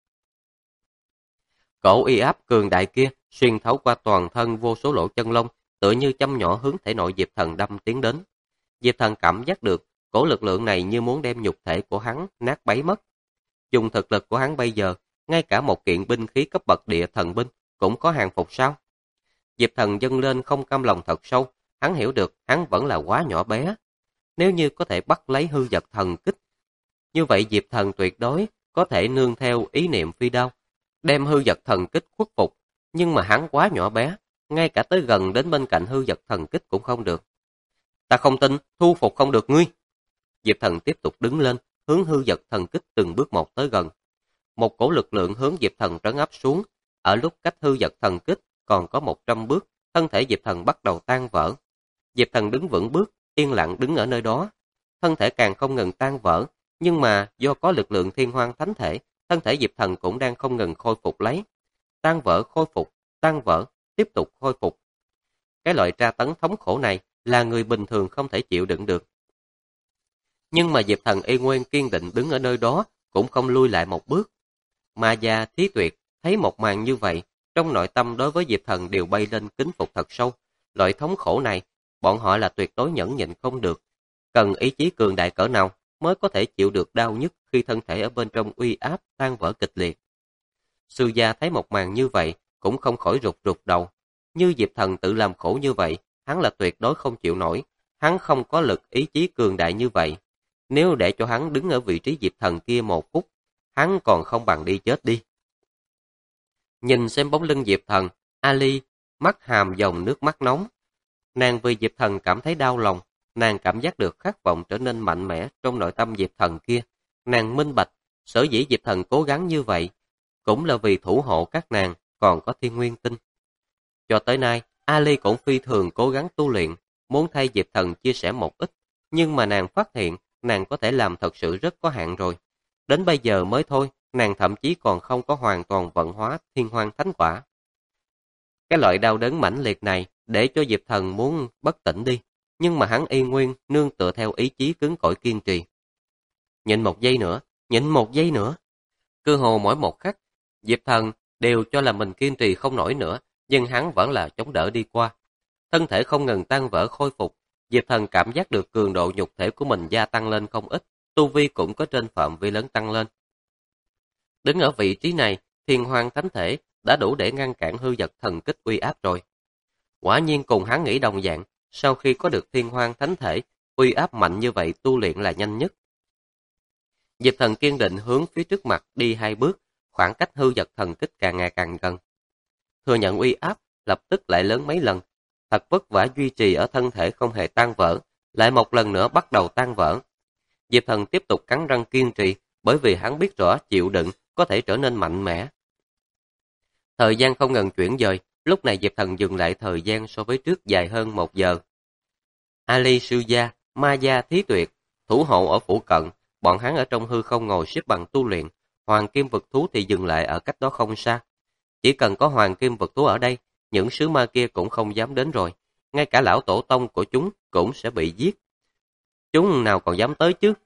Cổ uy áp cường đại kia xuyên thấu qua toàn thân vô số lỗ chân lông, tựa như châm nhỏ hướng thể nội Diệp Thần đâm tiến đến. Diệp Thần cảm giác được, cổ lực lượng này như muốn đem nhục thể của hắn nát bấy mất. Dùng thực lực của hắn bây giờ, ngay cả một kiện binh khí cấp bậc địa thần binh cũng có hàng phục sao? Diệp Thần dâng lên không cam lòng thật sâu, hắn hiểu được hắn vẫn là quá nhỏ bé. Nếu như có thể bắt lấy hư vật thần kích, như vậy Diệp Thần tuyệt đối có thể nương theo ý niệm phi đao, đem hư vật thần kích khuất phục, nhưng mà hắn quá nhỏ bé, ngay cả tới gần đến bên cạnh hư vật thần kích cũng không được. Ta không tin, thu phục không được ngươi. Diệp Thần tiếp tục đứng lên, hướng hư vật thần kích từng bước một tới gần. Một cổ lực lượng hướng Diệp Thần trấn áp xuống, ở lúc cách hư vật thần kích còn có 100 bước, thân thể Diệp Thần bắt đầu tan vỡ. Diệp Thần đứng vững bước, yên lặng đứng ở nơi đó. Thân thể càng không ngừng tan vỡ, nhưng mà do có lực lượng thiên hoang thánh thể, thân thể Diệp Thần cũng đang không ngừng khôi phục lấy. Tan vỡ khôi phục, tan vỡ, tiếp tục khôi phục. Cái loại tra tấn thống khổ này là người bình thường không thể chịu đựng được. Nhưng mà Diệp Thần y nguyên kiên định đứng ở nơi đó, cũng không lui lại một bước. Ma Gia Thí Tuyệt thấy một màn như vậy, trong nội tâm đối với Diệp Thần đều bay lên kính phục thật sâu, Loại thống khổ này, bọn họ là tuyệt đối nhẫn nhịn không được. Cần ý chí cường đại cỡ nào mới có thể chịu được đau nhức khi thân thể ở bên trong uy áp tan vỡ kịch liệt. Sư gia thấy một màn như vậy, cũng không khỏi rụt rụt đầu. Như Diệp Thần tự làm khổ như vậy, hắn là tuyệt đối không chịu nổi. Hắn không có lực ý chí cường đại như vậy. Nếu để cho hắn đứng ở vị trí Diệp Thần kia 1 phút, hắn còn không bằng đi chết đi. Nhìn xem bóng lưng Diệp Thần, Ali mắt hàm dòng nước mắt nóng. Nàng vì Diệp Thần cảm thấy đau lòng, nàng cảm giác được khát vọng trở nên mạnh mẽ trong nội tâm Diệp Thần kia. Nàng minh bạch, sở dĩ Diệp Thần cố gắng như vậy, cũng là vì thủ hộ các nàng còn có Thiên Nguyên Tinh. Cho tới nay, Ali cũng phi thường cố gắng tu luyện, muốn thay Diệp Thần chia sẻ một ít, nhưng mà nàng phát hiện nàng có thể làm thật sự rất có hạn rồi. Đến bây giờ mới thôi, nàng thậm chí còn không có hoàn toàn vận hóa Thiên Hoang Thánh Quả. Cái loại đau đớn mãnh liệt này để cho Diệp Thần muốn bất tỉnh đi, nhưng mà hắn y nguyên nương tựa theo ý chí cứng cỏi kiên trì. Nhịn 1 giây nữa, nhịn 1 giây nữa. Cơ hồ mỗi một khắc, Diệp Thần đều cho là mình kiên trì không nổi nữa, nhưng hắn vẫn là chống đỡ đi qua. Thân thể không ngừng tan vỡ khôi phục, Diệp Thần cảm giác được cường độ nhục thể của mình gia tăng lên không ít, tu vi cũng có trên phạm vi lớn tăng lên. Đứng ở vị trí này, Thiên Hoang Thánh Thể đã đủ để ngăn cản hư vật thần kích uy áp rồi. Quả nhiên cùng hắn nghĩ đồng dạng, sau khi có được Thiên Hoang Thánh Thể, uy áp mạnh như vậy tu luyện là nhanh nhất. Diệp Thần kiên định hướng phía trước mặt đi 2 bước, khoảng cách hư vật thần kích càng ngày càng gần. Thừa nhận uy áp, lập tức lại lớn mấy lần. Thật vất vả duy trì ở thân thể không hề tan vỡ, lại một lần nữa bắt đầu tan vỡ. Diệp Thần tiếp tục cắn răng kiên trì, bởi vì hắn biết rõ chịu đựng có thể trở nên mạnh mẽ. Thời gian không ngừng chuyển dời, lúc này Diệp Thần dừng lại thời gian so với trước dài hơn 1 giờ. Ali Sư Gia, Ma Gia Thí Tuyệt, thủ hộ ở phủ cận, bọn hắn ở trong hư không ngồi xếp bằng tu luyện, Hoàng Kim Vực Thú thì dừng lại ở cách đó không xa. Chỉ cần có Hoàng Kim Vực Thú ở đây, những sứ ma kia cũng không dám đến rồi, ngay cả lão tổ tông của chúng cũng sẽ bị giết. Chúng nào còn dám tới chứ?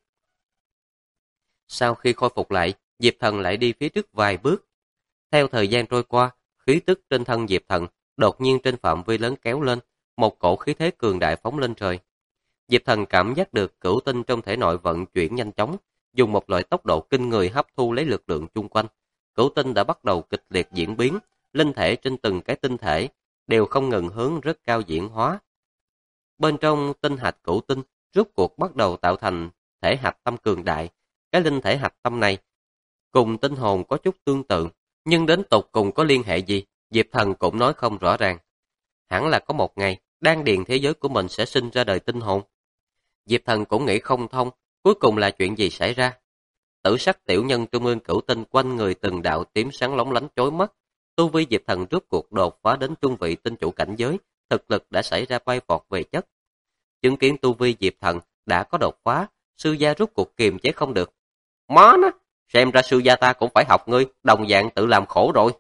Sau khi khôi phục lại, Diệp Thần lại đi phía trước vài bước. Theo thời gian trôi qua, khí tức trên thân Diệp Thần đột nhiên trên phạm vi lớn kéo lên, một cổ khí thế cường đại phóng lên trời. Diệp Thần cảm giác được cửu tinh trong thể nội vận chuyển nhanh chóng, dùng một loại tốc độ kinh người hấp thu lấy lực lượng chung quanh. Cửu tinh đã bắt đầu kịch liệt diễn biến, linh thể trên từng cái tinh thể đều không ngừng hướng rất cao diễn hóa. Bên trong tinh hạch cửu tinh rốt cuộc bắt đầu tạo thành thể hạch tâm cường đại. Cái linh thể hạch tâm này cùng tinh hồn có chút tương tự, nhưng đến tột cùng có liên hệ gì, Diệp Thần cũng nói không rõ ràng. Hẳn là có một ngày, đan điền thế giới của mình sẽ sinh ra đời tinh hồn. Diệp Thần cũng nghĩ không thông, cuối cùng là chuyện gì xảy ra. Tử sắc tiểu nhân trung ương cửu tinh quanh người từng đạo tím sáng lóng lánh chói mắt. Tu vi Diệp Thần rốt cuộc đột phá đến trung vị tinh chủ cảnh giới, thực lực đã xảy ra bay vọt về chất. Chứng kiến tu vi Diệp Thần đã có đột phá, sư gia rốt cuộc kiềm chế không được. Má nó, xem ra sư gia ta cũng phải học ngươi, đồng dạng tự làm khổ rồi.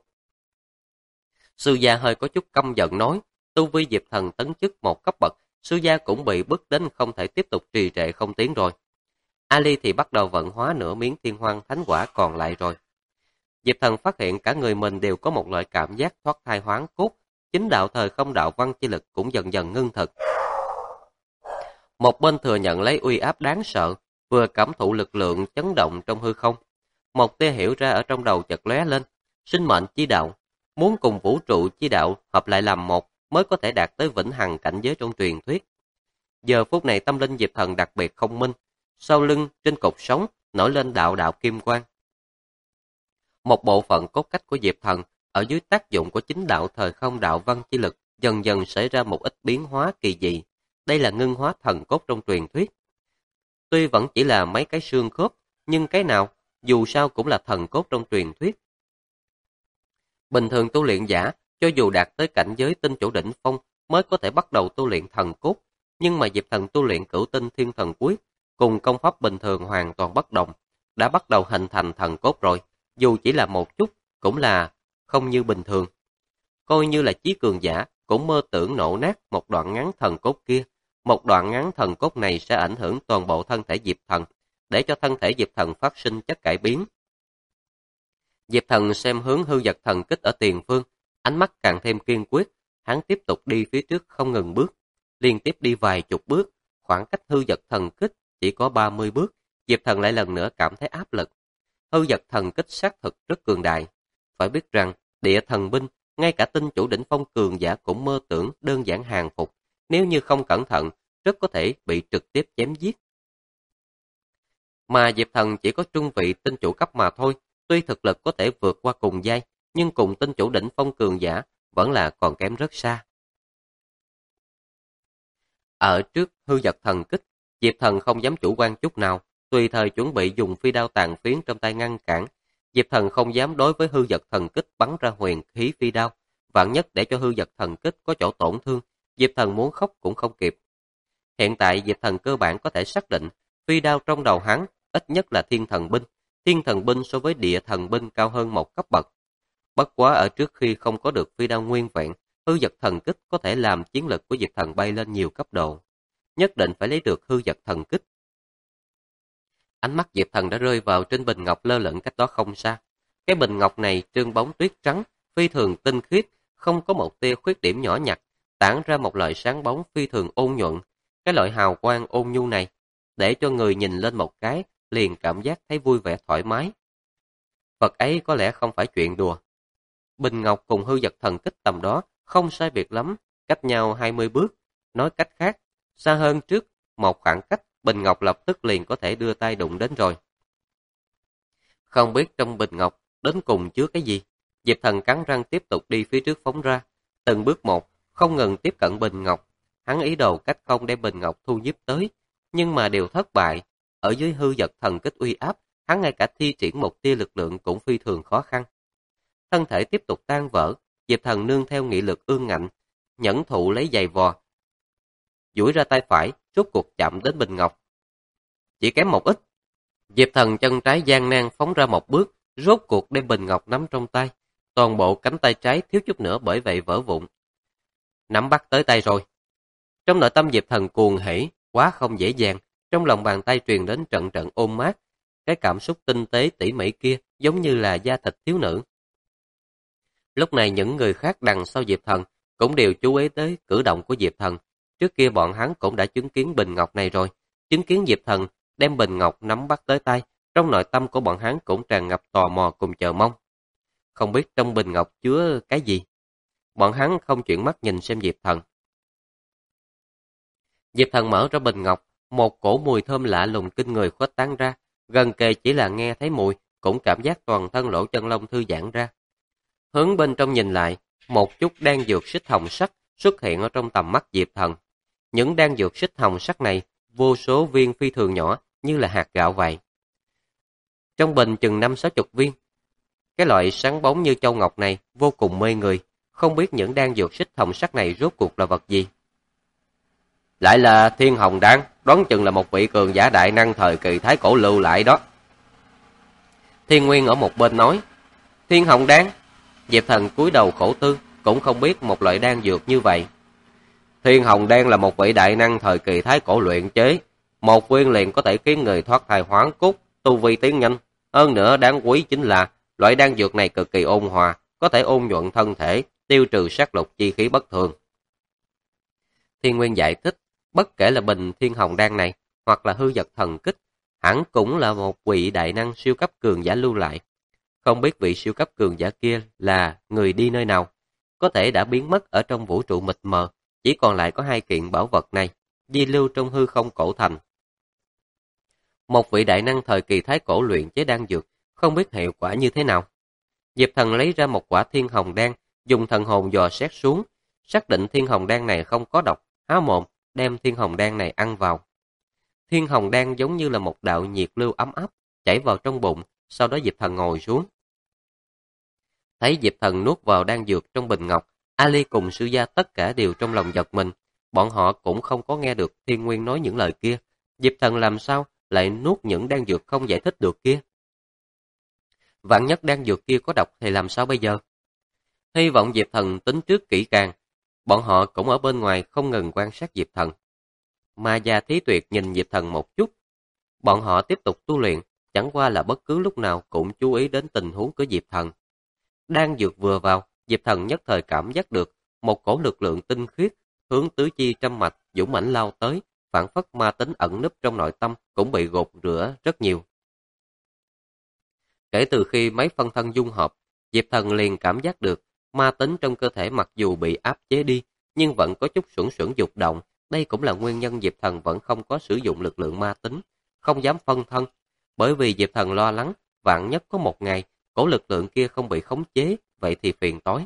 Sư gia hơi có chút căm giận nói, tu vi Diệp Thần tấn chức 1 cấp bậc, sư gia cũng bị bức đến không thể tiếp tục trì trệ không tiến rồi. Ali thì bắt đầu vận hóa nửa miếng Thiên Hoang Thánh Quả còn lại rồi. Diệp Thần phát hiện cả người mình đều có một loại cảm giác thoát thai hoán cốt, chính đạo thời không đạo văn chi lực cũng dần dần ngưng thực. Một bên thừa nhận lấy uy áp đáng sợ, vừa cảm thụ lực lượng chấn động trong hư không. Một tia hiểu ra ở trong đầu chợt lóe lên, sinh mệnh chi đạo, muốn cùng vũ trụ chi đạo hợp lại làm một mới có thể đạt tới vĩnh hằng cảnh giới trong truyền thuyết. Giờ phút này tâm linh Diệp Thần đặc biệt không minh, sau lưng trên cột sống nổi lên đạo đạo kim quang. Một bộ phận cốt cách của Diệp Thần ở dưới tác dụng của chính đạo thời không đạo văn chi lực dần dần xảy ra một ít biến hóa kỳ dị. Đây là ngưng hóa thần cốt trong truyền thuyết. Tuy vẫn chỉ là mấy cái xương khớp, nhưng cái nào dù sao cũng là thần cốt trong truyền thuyết. Bình thường tu luyện giả, cho dù đạt tới cảnh giới tinh chủ đỉnh phong mới có thể bắt đầu tu luyện thần cốt, nhưng mà Diệp Thần tu luyện cửu tinh thiên thần quyết, cùng công pháp bình thường hoàn toàn bất đồng, đã bắt đầu hình thành thần cốt rồi, dù chỉ là một chút, cũng là không như bình thường. Coi như là chí cường giả, cũng mơ tưởng nổ nát một đoạn ngắn thần cốt kia. Một đoạn ngắn thần cốt này sẽ ảnh hưởng toàn bộ thân thể Diệp Thần, để cho thân thể Diệp Thần phát sinh chất cải biến. Diệp Thần xem hướng hư vật thần kích ở tiền phương, ánh mắt càng thêm kiên quyết, hắn tiếp tục đi phía trước không ngừng bước, liên tiếp đi vài chục bước, khoảng cách hư vật thần kích chỉ có 30 bước, Diệp Thần lại lần nữa cảm thấy áp lực. Hư vật thần kích xác thực rất cường đại. Phải biết rằng, địa thần binh, ngay cả tinh chủ đỉnh phong cường giả cũng mơ tưởng đơn giản hàng phục, nếu như không cẩn thận, rất có thể bị trực tiếp chém giết. Mà Diệp Thần chỉ có trung vị tinh chủ cấp mà thôi, tuy thực lực có thể vượt qua cùng giai, nhưng cùng tinh chủ đỉnh phong cường giả vẫn là còn kém rất xa. Ở trước hư vật thần kích, Diệp Thần không dám chủ quan chút nào, tùy thời chuẩn bị dùng phi đao tàn phiến trong tay ngăn cản. Diệp Thần không dám đối với hư vật thần kích bắn ra huyền khí phi đao, vạn nhất để cho hư vật thần kích có chỗ tổn thương, Diệp Thần muốn khóc cũng không kịp. Hiện tại Diệp Thần cơ bản có thể xác định, phi đao trong đầu hắn ít nhất là thiên thần binh. Thiên thần binh so với địa thần binh cao hơn một cấp bậc. Bất quá ở trước khi không có được phi đao nguyên vẹn, hư vật thần kích có thể làm chiến lực của Diệp Thần bay lên nhiều cấp độ. Nhất định phải lấy được hư vật thần kích. Ánh mắt Diệp Thần đã rơi vào trên bình ngọc lơ lửng cách đó không xa. Cái bình ngọc này trơn bóng tuyết trắng, phi thường tinh khiết, không có một tia khuyết điểm nhỏ nhặt, tản ra một loại sáng bóng phi thường ôn nhuận. Cái loại hào quang ôn nhu này, để cho người nhìn lên một cái, liền cảm giác thấy vui vẻ thoải mái. Vật ấy có lẽ không phải chuyện đùa. Bình ngọc cùng hư vật thần kích tầm đó không sai biệt lắm, cách nhau 20 bước. Nói cách khác, xa hơn trước một khoảng cách, bình ngọc lập tức liền có thể đưa tay đụng đến rồi. Không biết trong bình ngọc đến cùng chứa cái gì, Diệp Thần cắn răng tiếp tục đi phía trước phóng ra, từng bước một, không ngừng tiếp cận bình ngọc. Hắn ý đồ cách không đem bình ngọc thu giúp tới, nhưng mà đều thất bại. Ở dưới hư vật thần kích uy áp, hắn ngay cả thi triển một tia lực lượng cũng phi thường khó khăn. Thân thể tiếp tục tan vỡ, Diệp Thần nương theo nghị lực ương ngạnh, nhẫn thụ lấy giày vò, duỗi ra tay phải, rốt cuộc chạm đến bình ngọc. Chỉ kém một ít. Diệp Thần chân trái gian nan phóng ra một bước, rốt cuộc đem bình ngọc nắm trong tay. Toàn bộ cánh tay trái thiếu chút nữa bởi vậy vỡ vụn. Nắm bắt tới tay rồi. Trong nội tâm Diệp Thần cuồng hỉ, quá không dễ dàng. Trong lòng bàn tay truyền đến trận trận ôm mát. Cái cảm xúc tinh tế tỉ mỉ kia giống như là da thịt thiếu nữ. Lúc này những người khác đằng sau Diệp Thần cũng đều chú ý tới cử động của Diệp Thần. Trước kia bọn hắn cũng đã chứng kiến bình ngọc này rồi. Chứng kiến Diệp Thần đem bình ngọc nắm bắt tới tay, trong nội tâm của bọn hắn cũng tràn ngập tò mò cùng chờ mong. Không biết trong bình ngọc chứa cái gì. Bọn hắn không chuyển mắt nhìn xem Diệp Thần. Diệp Thần mở ra bình ngọc, một cổ mùi thơm lạ lùng kinh người khuếch tán ra, gần kề chỉ là nghe thấy mùi, cũng cảm giác toàn thân lỗ chân lông thư giãn ra. Hướng bên trong nhìn lại, một chút đan dược xích hồng sắc xuất hiện ở trong tầm mắt Diệp Thần. Những đan dược xích hồng sắc này, vô số viên phi thường nhỏ, như là hạt gạo vậy. Trong bình chừng 50-60 viên. Cái loại sáng bóng như châu ngọc này vô cùng mê người, không biết những đan dược xích hồng sắc này rốt cuộc là vật gì. Lại là thiên hồng đan, đoán chừng là một vị cường giả đại năng thời kỳ thái cổ lưu lại đó. Thiên Nguyên ở một bên nói, thiên hồng đan. Diệp Thần cúi đầu khổ tư, cũng không biết một loại đan dược như vậy. Thiên hồng đan là một vị đại năng thời kỳ thái cổ luyện chế, một viên liền có thể khiến người thoát thai hoán cốt, tu vi tiến nhanh. Hơn nữa đáng quý chính là loại đan dược này cực kỳ ôn hòa, có thể ôn nhuận thân thể, tiêu trừ sát lục chi khí bất thường. Thiên Nguyên giải thích, bất kể là bình thiên hồng đan này hoặc là hư vật thần kích, hẳn cũng là một vị đại năng siêu cấp cường giả lưu lại. Không biết vị siêu cấp cường giả kia là người đi nơi nào, có thể đã biến mất ở trong vũ trụ mịt mờ, chỉ còn lại có hai kiện bảo vật này, di lưu trong hư không cổ thành. Một vị đại năng thời kỳ thái cổ luyện chế đan dược, không biết hiệu quả như thế nào. Diệp Thần lấy ra một quả thiên hồng đan, dùng thần hồn dò xét xuống, xác định thiên hồng đan này không có độc, há mồm, đem thiên hồng đan này ăn vào. Thiên hồng đan giống như là một đạo nhiệt lưu ấm áp, chảy vào trong bụng, sau đó Diệp Thần ngồi xuống. Thấy Diệp Thần nuốt vào đan dược trong bình ngọc, Ali cùng sư gia tất cả đều trong lòng giật mình, bọn họ cũng không có nghe được Thiên Nguyên nói những lời kia. Diệp Thần làm sao lại nuốt những đan dược không giải thích được kia? Vạn nhất đan dược kia có độc thì làm sao bây giờ? Hy vọng Diệp Thần tính trước kỹ càng, bọn họ cũng ở bên ngoài không ngừng quan sát Diệp Thần. Mà già Thí Tuyệt nhìn Diệp Thần một chút. Bọn họ tiếp tục tu luyện, chẳng qua là bất cứ lúc nào cũng chú ý đến tình huống của Diệp Thần. Đan dược vừa vào, Diệp Thần nhất thời cảm giác được một cổ lực lượng tinh khiết hướng tứ chi trăm mạch dũng mãnh lao tới, phản phất ma tính ẩn núp trong nội tâm cũng bị gột rửa rất nhiều. Kể từ khi mấy phân thân dung hợp, Diệp Thần liền cảm giác được ma tính trong cơ thể mặc dù bị áp chế đi, nhưng vẫn có chút xuẩn xuẩn dục động. Đây cũng là nguyên nhân Diệp Thần vẫn không có sử dụng lực lượng ma tính, không dám phân thân. Bởi vì Diệp Thần lo lắng, vạn nhất có một ngày, cổ lực lượng kia không bị khống chế, vậy thì phiền toái.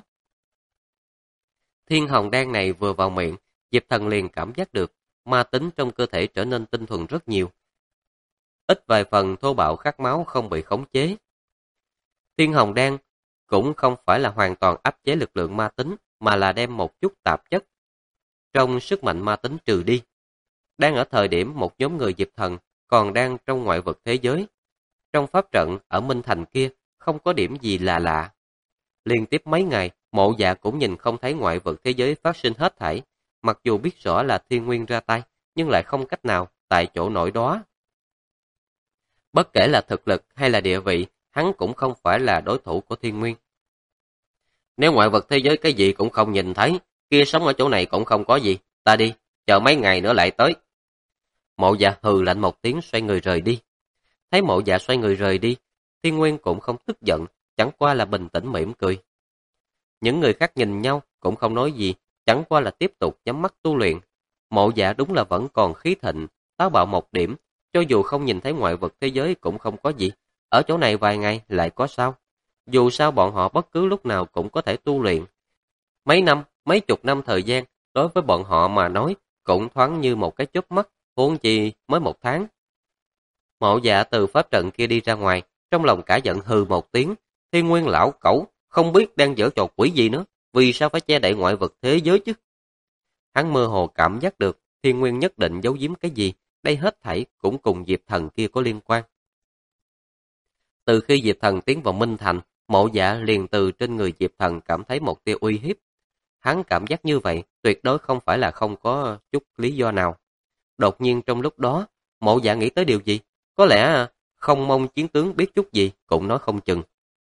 Thiên hồng đan này vừa vào miệng, Diệp Thần liền cảm giác được ma tính trong cơ thể trở nên tinh thuần rất nhiều. Ít vài phần thô bạo khát máu không bị khống chế. Thiên hồng đan cũng không phải là hoàn toàn áp chế lực lượng ma tính, mà là đem một chút tạp chất trong sức mạnh ma tính trừ đi. Đang ở thời điểm một nhóm người Diệp Thần còn đang trong ngoại vực thế giới. Trong pháp trận ở Minh Thành kia không có điểm gì là lạ. Liên tiếp mấy ngày, Mộ Dạ cũng nhìn không thấy ngoại vực thế giới phát sinh hết thảy. Mặc dù biết rõ là Thiên Nguyên ra tay, nhưng lại không cách nào tại chỗ nổi đó. Bất kể là thực lực hay là địa vị, hắn cũng không phải là đối thủ của Thiên Nguyên. Nếu ngoại vực thế giới cái gì cũng không nhìn thấy, kia sống ở chỗ này cũng không có gì, ta đi, chờ mấy ngày nữa lại tới. Mộ Dạ hừ lạnh một tiếng xoay người rời đi. Thấy Mộ Dạ xoay người rời đi, Thiên Nguyên cũng không tức giận, chẳng qua là bình tĩnh mỉm cười. Những người khác nhìn nhau cũng không nói gì, chẳng qua là tiếp tục nhắm mắt tu luyện. Mộ Dạ đúng là vẫn còn khí thịnh, táo bạo một điểm, cho dù không nhìn thấy ngoại vực thế giới cũng không có gì. Ở chỗ này vài ngày lại có sao? Dù sao bọn họ bất cứ lúc nào cũng có thể tu luyện. Mấy năm, mấy chục năm thời gian, đối với bọn họ mà nói, cũng thoáng như một cái chớp mắt, huống chi mới một tháng. Mộ Dạ từ pháp trận kia đi ra ngoài, trong lòng cả giận hừ một tiếng, Thiên Nguyên lão cẩu, không biết đang giở trò quỷ gì nữa, vì sao phải che đậy ngoại vực thế giới chứ? Hắn mơ hồ cảm giác được, Thiên Nguyên nhất định giấu giếm cái gì, đây hết thảy cũng cùng Diệp Thần kia có liên quan. Từ khi Diệp Thần tiến vào Minh Thành, Mộ Dạ liền từ trên người Diệp Thần cảm thấy một tia uy hiếp. Hắn cảm giác như vậy, tuyệt đối không phải là không có chút lý do nào. Đột nhiên trong lúc đó, Mộ Dạ nghĩ tới điều gì? Có lẽ Không Mông chiến tướng biết chút gì, cũng nói không chừng.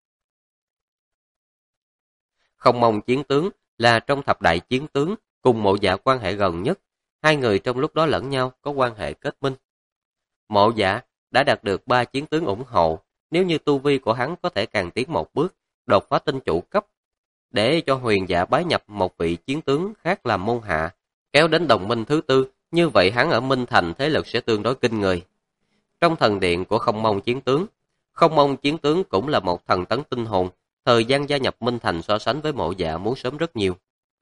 Không Mông chiến tướng là trong thập đại chiến tướng, cùng Mộ Dạ quan hệ gần nhất. Hai người trong lúc đó lẫn nhau có quan hệ kết minh. Mộ Dạ đã đạt được 3 chiến tướng ủng hộ, nếu như tu vi của hắn có thể càng tiến một bước, đột phá tinh chủ cấp, để cho Huyền Dạ bái nhập một vị chiến tướng khác làm môn hạ, kéo đến đồng minh thứ tư, như vậy hắn ở Minh Thành thế lực sẽ tương đối kinh người. Trong thần điện của Không Mông chiến tướng, Không Mông chiến tướng cũng là một thần tấn tinh hồn, thời gian gia nhập Minh Thành so sánh với Mộ Dạ muốn sớm rất nhiều.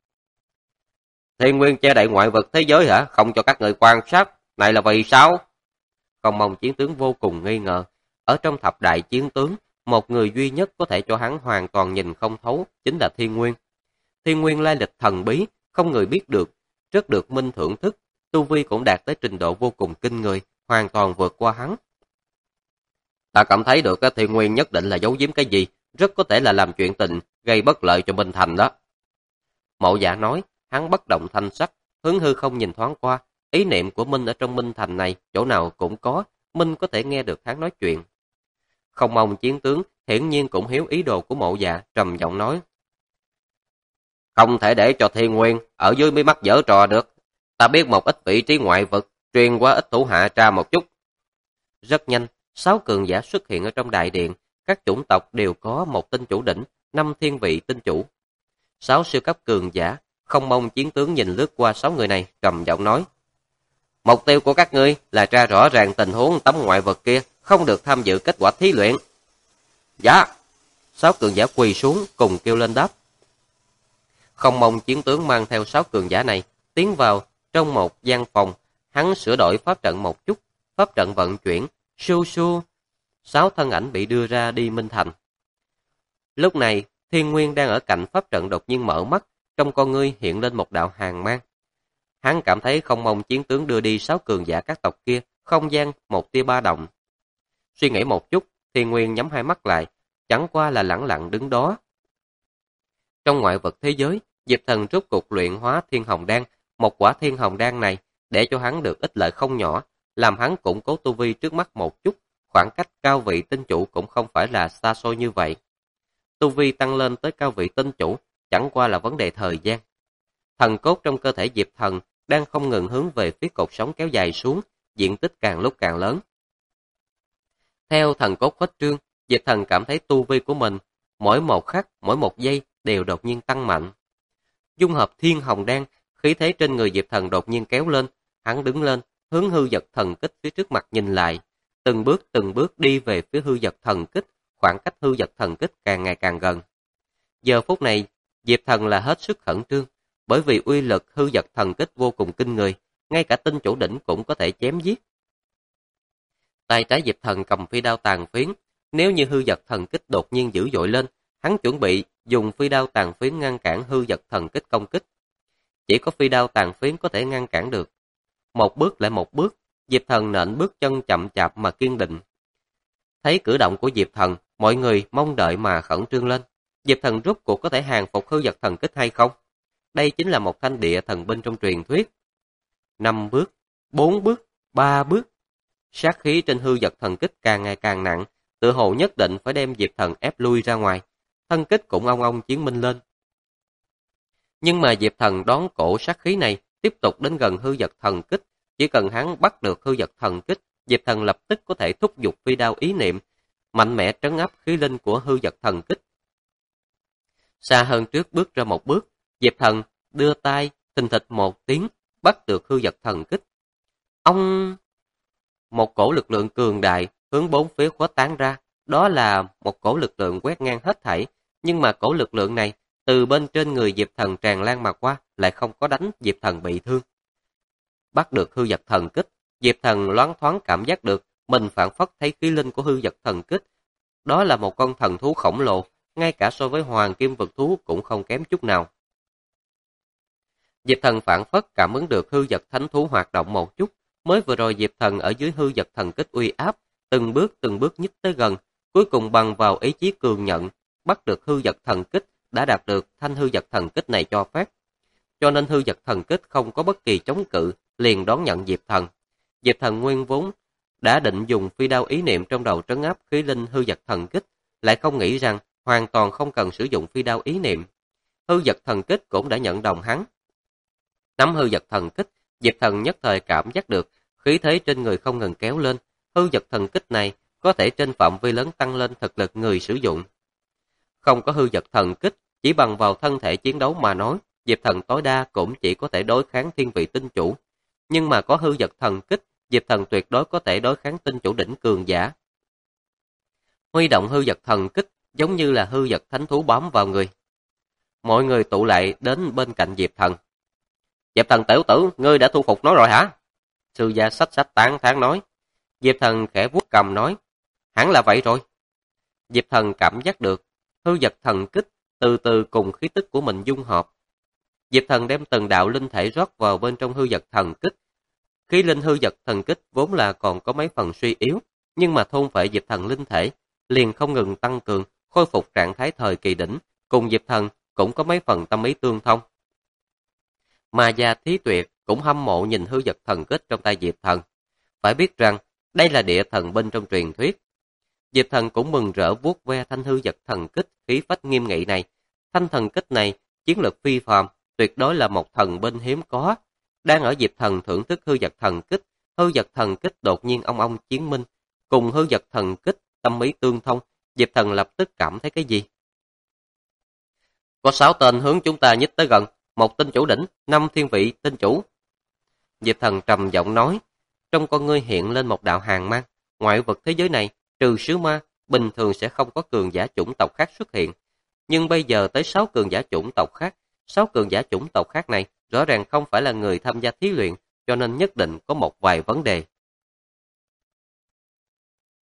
Thiên Nguyên che đậy ngoại vực thế giới hả? Không cho các người quan sát, này là vì sao? Không Mông chiến tướng vô cùng nghi ngờ. Ở trong thập đại chiến tướng, một người duy nhất có thể cho hắn hoàn toàn nhìn không thấu chính là Thiên Nguyên. Thiên Nguyên lai lịch thần bí, không người biết được, rất được Minh thưởng thức, tu vi cũng đạt tới trình độ vô cùng kinh người, hoàn toàn vượt qua hắn. Ta cảm thấy được Thiên Nguyên nhất định là giấu giếm cái gì, rất có thể là làm chuyện tình, gây bất lợi cho Minh Thành đó. Mộ Dạ nói, hắn bất động thanh sắc, hướng hư không nhìn thoáng qua, ý niệm của Minh ở trong Minh Thành này, chỗ nào cũng có, Minh có thể nghe được hắn nói chuyện. Không Mông chiến tướng hiển nhiên cũng hiểu ý đồ của Mộ Dạ, trầm giọng nói. Không thể để cho Thiên Nguyên ở dưới mí mắt giở trò được. Ta biết một ít vị trí ngoại vực, truyền qua ít thủ hạ tra một chút. Rất nhanh, 6 cường giả xuất hiện ở trong đại điện, các chủng tộc đều có một tinh chủ đỉnh, 5 thiên vị tinh chủ. 6 siêu cấp cường giả, Không Mông chiến tướng nhìn lướt qua 6 người này, trầm giọng nói. Mục tiêu của các ngươi là tra rõ ràng tình huống tấm ngoại vực kia, không được tham dự kết quả thí luyện. Dạ. 6 cường giả quỳ xuống cùng kêu lên đáp. Không Mông chiến tướng mang theo 6 cường giả này, tiến vào trong một gian phòng, hắn sửa đổi pháp trận một chút, pháp trận vận chuyển, su su. 6 thân ảnh bị đưa ra đi Minh Thành. Lúc này, Thiên Nguyên đang ở cạnh pháp trận đột nhiên mở mắt, trong con ngươi hiện lên một đạo hàn mang. Hắn cảm thấy Không Mông chiến tướng đưa đi 6 cường giả các tộc kia, không gian một tia ba động. Suy nghĩ một chút, Thiên Nguyên nhắm hai mắt lại, chẳng qua là lẳng lặng đứng đó. Trong ngoại vật thế giới, Diệp Thần rút cục luyện hóa Thiên Hồng Đan, một quả Thiên Hồng Đan này để cho hắn được ích lợi không nhỏ, làm hắn củng cố tu vi trước mắt một chút, khoảng cách cao vị tinh chủ cũng không phải là xa xôi như vậy. Tu vi tăng lên tới cao vị tinh chủ, chẳng qua là vấn đề thời gian. Thần cốt trong cơ thể Diệp Thần đang không ngừng hướng về phía cột sống kéo dài xuống, diện tích càng lúc càng lớn. Theo thần cốt khuếch trương, Diệp Thần cảm thấy tu vi của mình, mỗi một khắc, mỗi một giây đều đột nhiên tăng mạnh. Dung hợp thiên hồng đan, khí thế trên người Diệp Thần đột nhiên kéo lên, hắn đứng lên, hướng hư vật thần kích phía trước mặt nhìn lại, từng bước đi về phía hư vật thần kích, khoảng cách hư vật thần kích càng ngày càng gần. Giờ phút này, Diệp Thần là hết sức khẩn trương, bởi vì uy lực hư vật thần kích vô cùng kinh người, ngay cả tinh chủ đỉnh cũng có thể chém giết. Tay trái Diệp Thần cầm phi đao tàn phiến, nếu như hư vật thần kích đột nhiên dữ dội lên, hắn chuẩn bị dùng phi đao tàn phiến ngăn cản hư vật thần kích công kích. Chỉ có phi đao tàn phiến có thể ngăn cản được. Một bước lại một bước, Diệp Thần nện bước chân chậm chạp mà kiên định. Thấy cử động của Diệp Thần, mọi người mong đợi mà khẩn trương lên. Diệp Thần rốt cuộc có thể hàng phục hư vật thần kích hay không? Đây chính là một thanh địa thần binh trong truyền thuyết. 5 bước, 4 bước, 3 bước. Sát khí trên hư vật thần kích càng ngày càng nặng, tựa hồ nhất định phải đem Diệp Thần ép lui ra ngoài. Thân kích cũng ong ong chiến minh lên. Nhưng mà Diệp Thần đón cổ sát khí này, tiếp tục đến gần hư vật thần kích. Chỉ cần hắn bắt được hư vật thần kích, Diệp Thần lập tức có thể thúc giục phi đao ý niệm, mạnh mẽ trấn áp khí linh của hư vật thần kích. Xa hơn trước bước ra một bước, Diệp Thần đưa tay, thình thịch một tiếng, bắt được hư vật thần kích. Ông... Một cổ lực lượng cường đại hướng bốn phía khuếch tán ra, đó là một cổ lực lượng quét ngang hết thảy, nhưng mà cổ lực lượng này từ bên trên người Diệp Thần tràn lan mà qua, lại không có đánh Diệp Thần bị thương. Bắt được hư vật thần kích, Diệp Thần loáng thoáng cảm giác được mình phảng phất thấy khí linh của hư vật thần kích. Đó là một con thần thú khổng lồ, ngay cả so với hoàng kim vực thú cũng không kém chút nào. Diệp Thần phảng phất cảm ứng được hư vật thánh thú hoạt động một chút, mới vừa rồi Diệp Thần ở dưới hư vật thần kích uy áp, từng bước nhích tới gần, cuối cùng bằng vào ý chí cường nhận, bắt được hư vật thần kích, đã đạt được thanh hư vật thần kích này cho phép. Cho nên hư vật thần kích không có bất kỳ chống cự, liền đón nhận Diệp Thần. Diệp Thần nguyên vốn đã định dùng phi đao ý niệm trong đầu trấn áp khí linh hư vật thần kích, lại không nghĩ rằng hoàn toàn không cần sử dụng phi đao ý niệm. Hư vật thần kích cũng đã nhận đồng hắn. Nắm hư vật thần kích, Diệp Thần nhất thời cảm giác được khí thế trên người không ngừng kéo lên. Hư vật thần kích này có thể trên phạm vi lớn tăng lên thực lực người sử dụng. Không có hư vật thần kích, chỉ bằng vào thân thể chiến đấu mà nói, Diệp Thần tối đa cũng chỉ có thể đối kháng thiên vị tinh chủ. Nhưng mà có hư vật thần kích, Diệp Thần tuyệt đối có thể đối kháng tinh chủ đỉnh cường giả. Huy động hư vật thần kích giống như là hư vật thánh thú bám vào người. Mọi người tụ lại đến bên cạnh Diệp Thần. Diệp Thần tiểu tử, ngươi đã thu phục nó rồi hả? Sư gia xách xách tán thán nói. Diệp Thần khẽ vuốt cầm nói, hẳn là vậy rồi. Diệp Thần cảm giác được hư vật thần kích từ từ cùng khí tức của mình dung hợp. Diệp Thần đem từng đạo linh thể rót vào bên trong hư vật thần kích. Khí linh hư vật thần kích vốn là còn có mấy phần suy yếu, nhưng mà thôn phệ Diệp Thần linh thể liền không ngừng tăng cường, khôi phục trạng thái thời kỳ đỉnh, cùng Diệp Thần cũng có mấy phần tâm ý tương thông. Mà Gia Thí Tuyệt cũng hâm mộ nhìn hư vật thần kích trong tay Diệp Thần. Phải biết rằng, đây là địa thần binh trong truyền thuyết. Diệp Thần cũng mừng rỡ vuốt ve thanh hư vật thần kích khí phách nghiêm nghị này. Thanh thần kích này, chiến lược phi phàm, tuyệt đối là một thần binh hiếm có. Đang ở Diệp Thần thưởng thức hư vật thần kích, hư vật thần kích đột nhiên ong ong chiến minh. Cùng hư vật thần kích, tâm ý tương thông, Diệp Thần lập tức cảm thấy cái gì? Có 6 tên hướng chúng ta nhích tới gần, 1 tinh chủ đỉnh, 5 thiên vị tinh chủ. Diệp Thần trầm giọng nói, trong con ngươi hiện lên một đạo hàn mang. Ngoại vực thế giới này, trừ sứ ma, bình thường sẽ không có cường giả chủng tộc khác xuất hiện. Nhưng bây giờ tới 6 cường giả chủng tộc khác, 6 cường giả chủng tộc khác này rõ ràng không phải là người tham gia thí luyện, cho nên nhất định có một vài vấn đề.